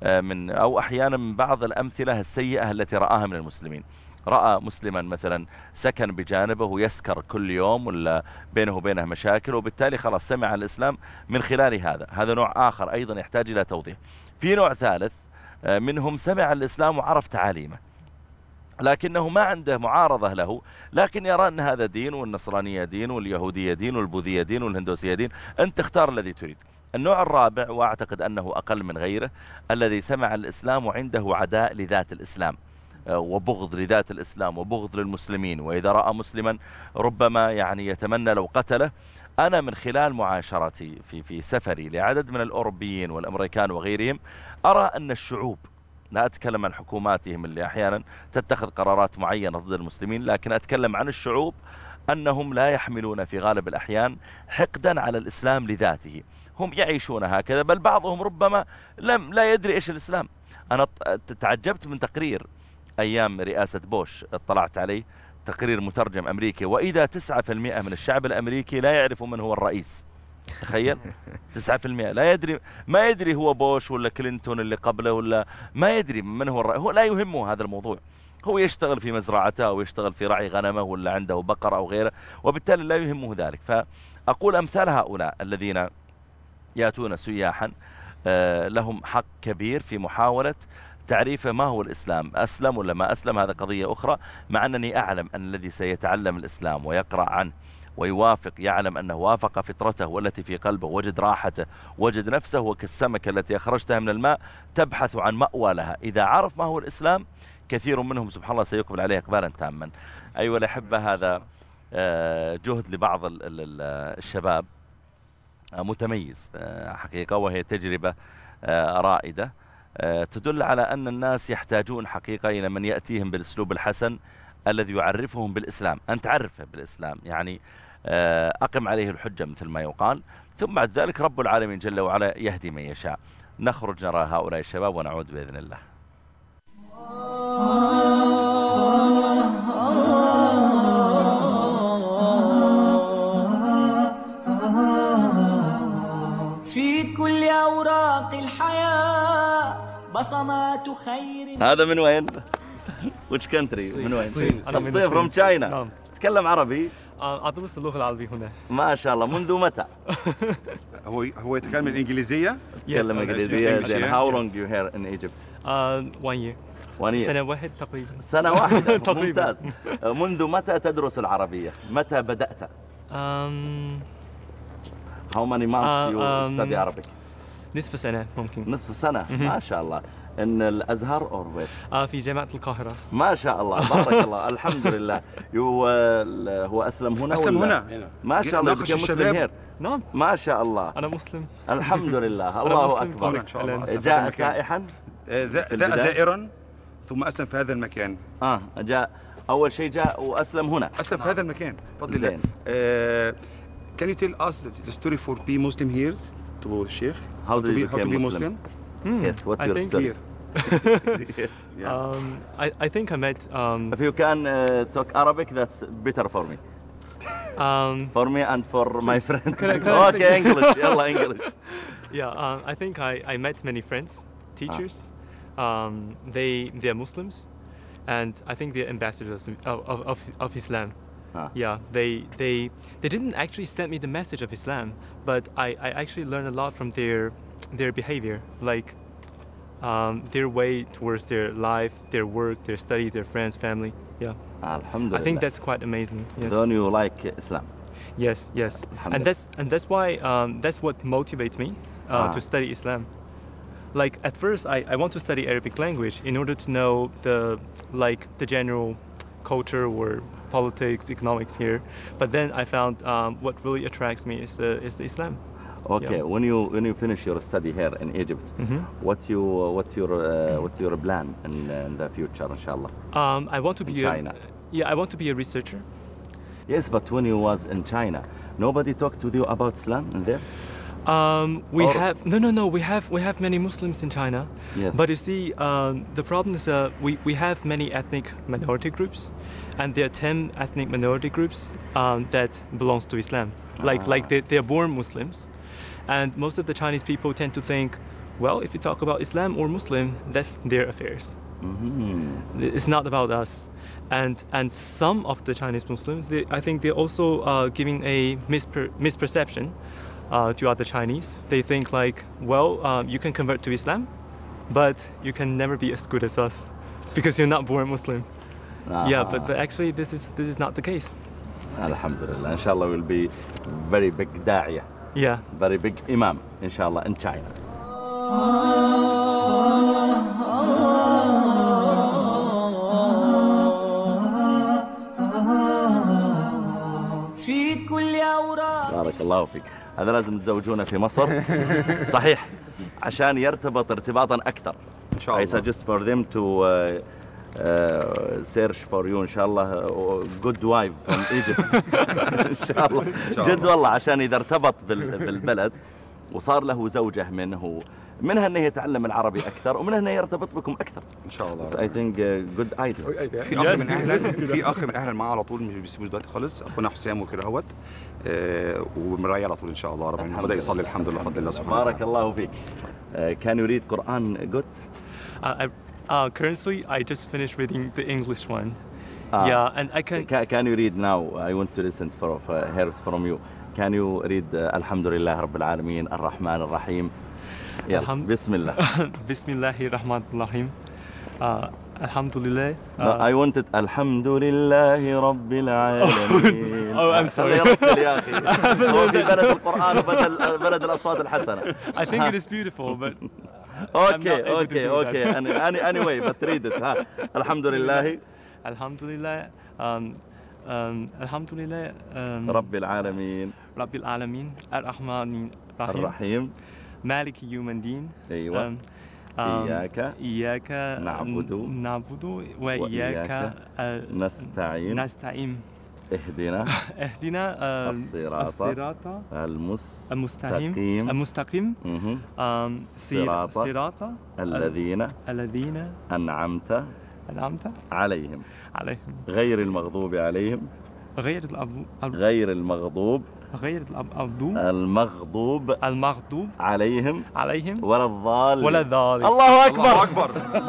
أو أحيانا من بعض الأمثلة السيئة التي رآها من المسلمين. رأى مسلما مثلا سكن بجانبه ويسكر كل يوم ولا بينه وبينه مشاكل، وبالتالي خلاص سمع الإسلام من خلال هذا نوع آخر أيضا يحتاج إلى توضيح. في نوع ثالث منهم سمع الإسلام وعرف تعاليمه، لكنه ما عنده معارضة له، لكن يرى أن هذا دين، والنصرانية دين، واليهودية دين، والبوذية دين، والهندوسية دين، أنت اختار الذي تريد. النوع الرابع، وأعتقد أنه أقل من غيره، الذي سمع الإسلام وعنده عداء لذات الإسلام، وبغض لذات الإسلام وبغض للمسلمين، وإذا رأى مسلما ربما يعني يتمنى لو قتله. أنا من خلال معاشرتي في سفري لعدد من الأوروبيين والأمريكان وغيرهم أرى أن الشعوب، لا أتكلم عن حكوماتهم اللي أحيانا تتخذ قرارات معينة ضد المسلمين، لكن أتكلم عن الشعوب، أنهم لا يحملون في غالب الأحيان حقدا على الإسلام لذاته، هم يعيشون هكذا، بل بعضهم ربما لا يدري إيش الإسلام. أنا تعجبت من تقرير أيام رئاسة بوش، اطلعت عليه، تقرير مترجم أمريكي، وإذا 9% من الشعب الأمريكي لا يعرف من هو الرئيس. تخيل 9% لا يدري، ما يدري هو بوش ولا كلينتون اللي قبله، ولا ما يدري من هو الرئيس، هو لا يهمه هذا الموضوع، هو يشتغل في مزرعته أو يشتغل في رعي غنمه ولا عنده بقر أو غيره، وبالتالي لا يهمه ذلك. فأقول أمثال هؤلاء الذين يأتون سياحا لهم حق كبير في محاولة تعريف ما هو الإسلام، أسلم ولا ما أسلم، هذا قضية أخرى، مع أنني أعلم أن الذي سيتعلم الإسلام ويقرأ عنه ويوافق، يعلم أنه وافق فطرته والتي في قلبه، وجد راحته، وجد نفسه، وكالسمكة التي أخرجتها من الماء تبحث عن مأوى لها. إذا عرف ما هو الإسلام كثير منهم سبحان الله سيقبل عليه إقبالا تاما. أيها الأحبة، هذا جهد لبعض الشباب متميز حقيقة، وهي تجربة رائدة تدل على أن الناس يحتاجون حقيقة إلى من يأتيهم بالأسلوب الحسن الذي يعرفهم بالإسلام. أن تعرفه بالإسلام يعني أقم عليه الحجة مثل ما يقال، ثم بعد ذلك رب العالمين جل وعلا يهدي من يشاء. نخرج نرى هؤلاء الشباب ونعود بإذن الله. في كل أوراق الحياة بصمات خير. هذا من وين؟ Which country؟ من وين؟ الصين from China. تتكلم عربي؟ أدرس اللغة العربية هنا. ما شاء الله. منذ متى؟ هو يتكلم الإنجليزية؟ يتكلم إنجليزية. Then how long you here in Egypt? 1 year. 1 year. سنة واحدة تقريبا. سنة واحدة. ممتاز. منذ متى تدرس العربية؟ متى بدأت؟ How many months you study Arabic? نصف سنة ممكن. نصف سنة. ما شاء الله. إن الأزهر أو وين؟ في جامعة القاهرة. ما شاء الله بارك الله. الحمد لله. هو أسلم هنا؟ أسلم هنا. ما شاء الله. يبقى مسلم هير. نعم. ما شاء الله. أنا مسلم. الحمد لله. الله أكبر. جاء سائحا؟ زائرا ثم أسلم في هذا المكان. جاء أول شيء جاء وأسلم هنا. أسلم في هذا المكان. فضل الله. Can you tell us the story for be Muslim here to Sheikh? How to be Muslim? Yes, what's your story? Yes, yeah. I think I met. If you can talk Arabic, that's better for me. For me and for my friends. Okay, English. Yalla, English. Yeah, I think I met many friends, teachers. They are Muslims, and I think they're ambassadors of Islam. Yeah, they didn't actually send me the message of Islam, but I actually learned a lot from their behavior, like their way towards their life, their work, their study, their friends, family. Yeah. Alhamdulillah. I think that's quite amazing. Yes. Don't you like Islam? Yes. And that's why that's what motivates me to study Islam. Like at first I want to study Arabic language in order to know the general culture or politics, economics here, but then I found what really attracts me is the Islam. Okay, yeah. When you finish your study here in Egypt, what's your plan in the future, inshallah? I want to be China. I want to be a researcher. Yes, but when you was in China, nobody talked to you about Islam in there? We have many Muslims in China. Yes. But you see, the problem is we have many ethnic minority groups, and there are 10 ethnic minority groups that belongs to Islam. Like they are born Muslims, and most of the Chinese people tend to think, well, if you talk about Islam or Muslim, that's their affairs. Mm-hmm. It's not about us. And some of the Chinese Muslims, I think they're also giving a misperception to other Chinese. They think like, well, you can convert to Islam, but you can never be as good as us because you're not born Muslim. Yeah, but actually this is not the case. Alhamdulillah. Inshallah we'll be very big da'iyah. Yeah. Very big imam, inshallah, in China. الله فيك. هذا لازم تزوجونه في مصر صحيح عشان يرتبط ارتباطا أكثر. إن شاء الله. I suggest for them to search for you إن شاء الله good wife from Egypt إن شاء الله. جد والله عشان إذا ارتبط بالبلد وصار له زوجة منها أنه يتعلم العربي أكثر ومنها أنه يرتبط بكم أكثر إن شاء الله. I think good idea. في أخ من أهل معاه على طول مش بيسيبوش دلوقتي خالص، أخونا حسام وكده اهوت ومرايا على طول إن شاء الله رب العالمين. بدأ يصلي الحمد لله بفضل الله سبحانه بارك الله فيك. Can you read Quran good? Currently, I just finished reading the English one. Yeah, and I can. Can you read now? I want to listen hear from you. Can you read Alhamdulillah Rabbil Alameen Ar-Rahman Ar-Rahim? بسم الله. Bismillahirrahmanirrahim. Alhamdulillah. No, I wanted Alhamdulillah Rabbil Alameen. Oh, I'm sorry. يا أخي. هو في بلد القرآن وبدل بلد الأصوات الحسنة. I think it is beautiful, but. Okay. Anyway, but read it. ها. Alhamdulillah. Alhamdulillah. Alhamdulillah. Rabbil Alameen. Rabbil Alameen. Ar-Rahman Ar-Rahim. مالك يوم الدين. أيوة. إياك نعبد وإياك نستعين. اهدنا الصراط المستقيم صراط الذين أنعمت عليهم غير المغضوب عليهم ولا الضالين. الله أكبر.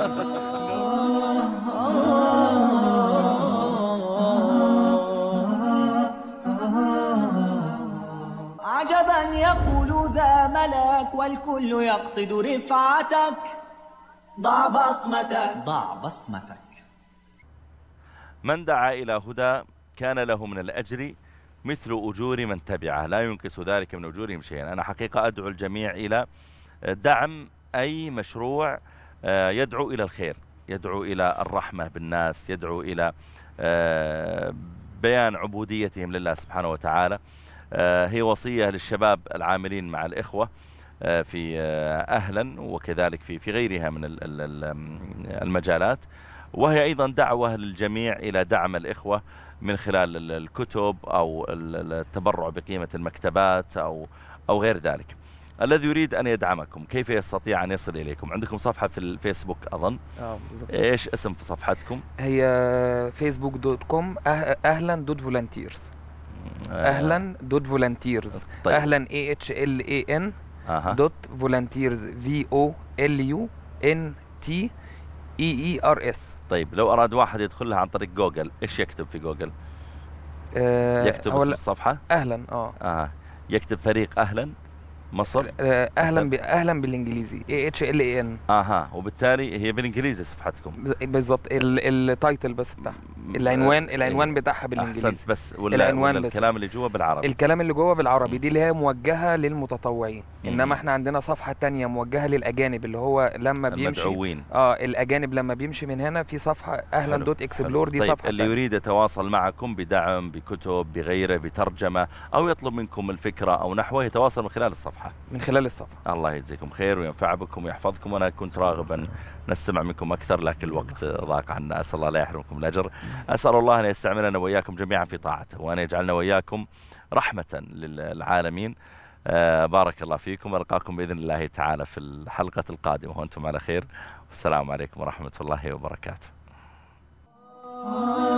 عجبا يقول ذا ملك والكل يقصد رفعتك. ضع بصمتك. من دعا إلى هدى كان له من الأجر مثل أجور من تبعه لا ينقص ذلك من أجورهم شيئا. أنا حقيقة أدعو الجميع إلى دعم أي مشروع يدعو إلى الخير، يدعو إلى الرحمة بالناس، يدعو إلى بيان عبوديتهم لله سبحانه وتعالى. هي وصية للشباب العاملين مع الإخوة في أهلا وكذلك في غيرها من المجالات، وهي أيضا دعوة للجميع إلى دعم الإخوة من خلال الكتب أو التبرع بقيمة المكتبات أو غير ذلك. الذي يريد أن يدعمكم كيف يستطيع أن يصل إليكم؟ عندكم صفحة في الفيسبوك أظن. إيش اسم في صفحتكم؟ هي facebook.com ahlan.volunteers. ahlan.volunteers. طيب. ahlan ahlan .volunteers volunteers. طيب لو أراد واحد يدخل لها عن طريق جوجل إيش يكتب في جوجل؟ يكتب اسم الصفحة أهلا. يكتب فريق أهلا مصر. أهلا بالإنجليزي AHLAN. وبالتالي هي بالإنجليزي صفحتكم بالضبط. التايتل بس بتاعها العنوان بتاعها بالإنجليزي. أحسنت. بس العنوان بس. الكلام اللي جوا بالعربي. الكلام اللي جوا بالعربي دي اللي هي موجهة للمتطوعين. إنما احنا عندنا صفحة تانية موجهة للأجانب اللي هو لما بيمشي المدعوين. الأجانب لما بيمشي من هنا في صفحة ahlan.explore. دي طيب صفحة اللي يريد يتواصل معكم بدعم بكتب بغيره بترجمة أو يطلب منكم الفكرة أو نحوه يتواصل من خلال الصفحة. الله يجزيكم خير وينفع بكم ويحفظكم. وأنا كنت راغبا نستمع منكم أكثر لكن الوقت ضاق عنا. أسأل الله لا يحرمكم الأجر. أسأل الله أن يستعملنا وإياكم جميعا في طاعته وأن يجعلنا وإياكم رحمة للعالمين. بارك الله فيكم ولقاكم بإذن الله تعالى في الحلقة القادمة وأنتم على خير والسلام عليكم ورحمة الله وبركاته.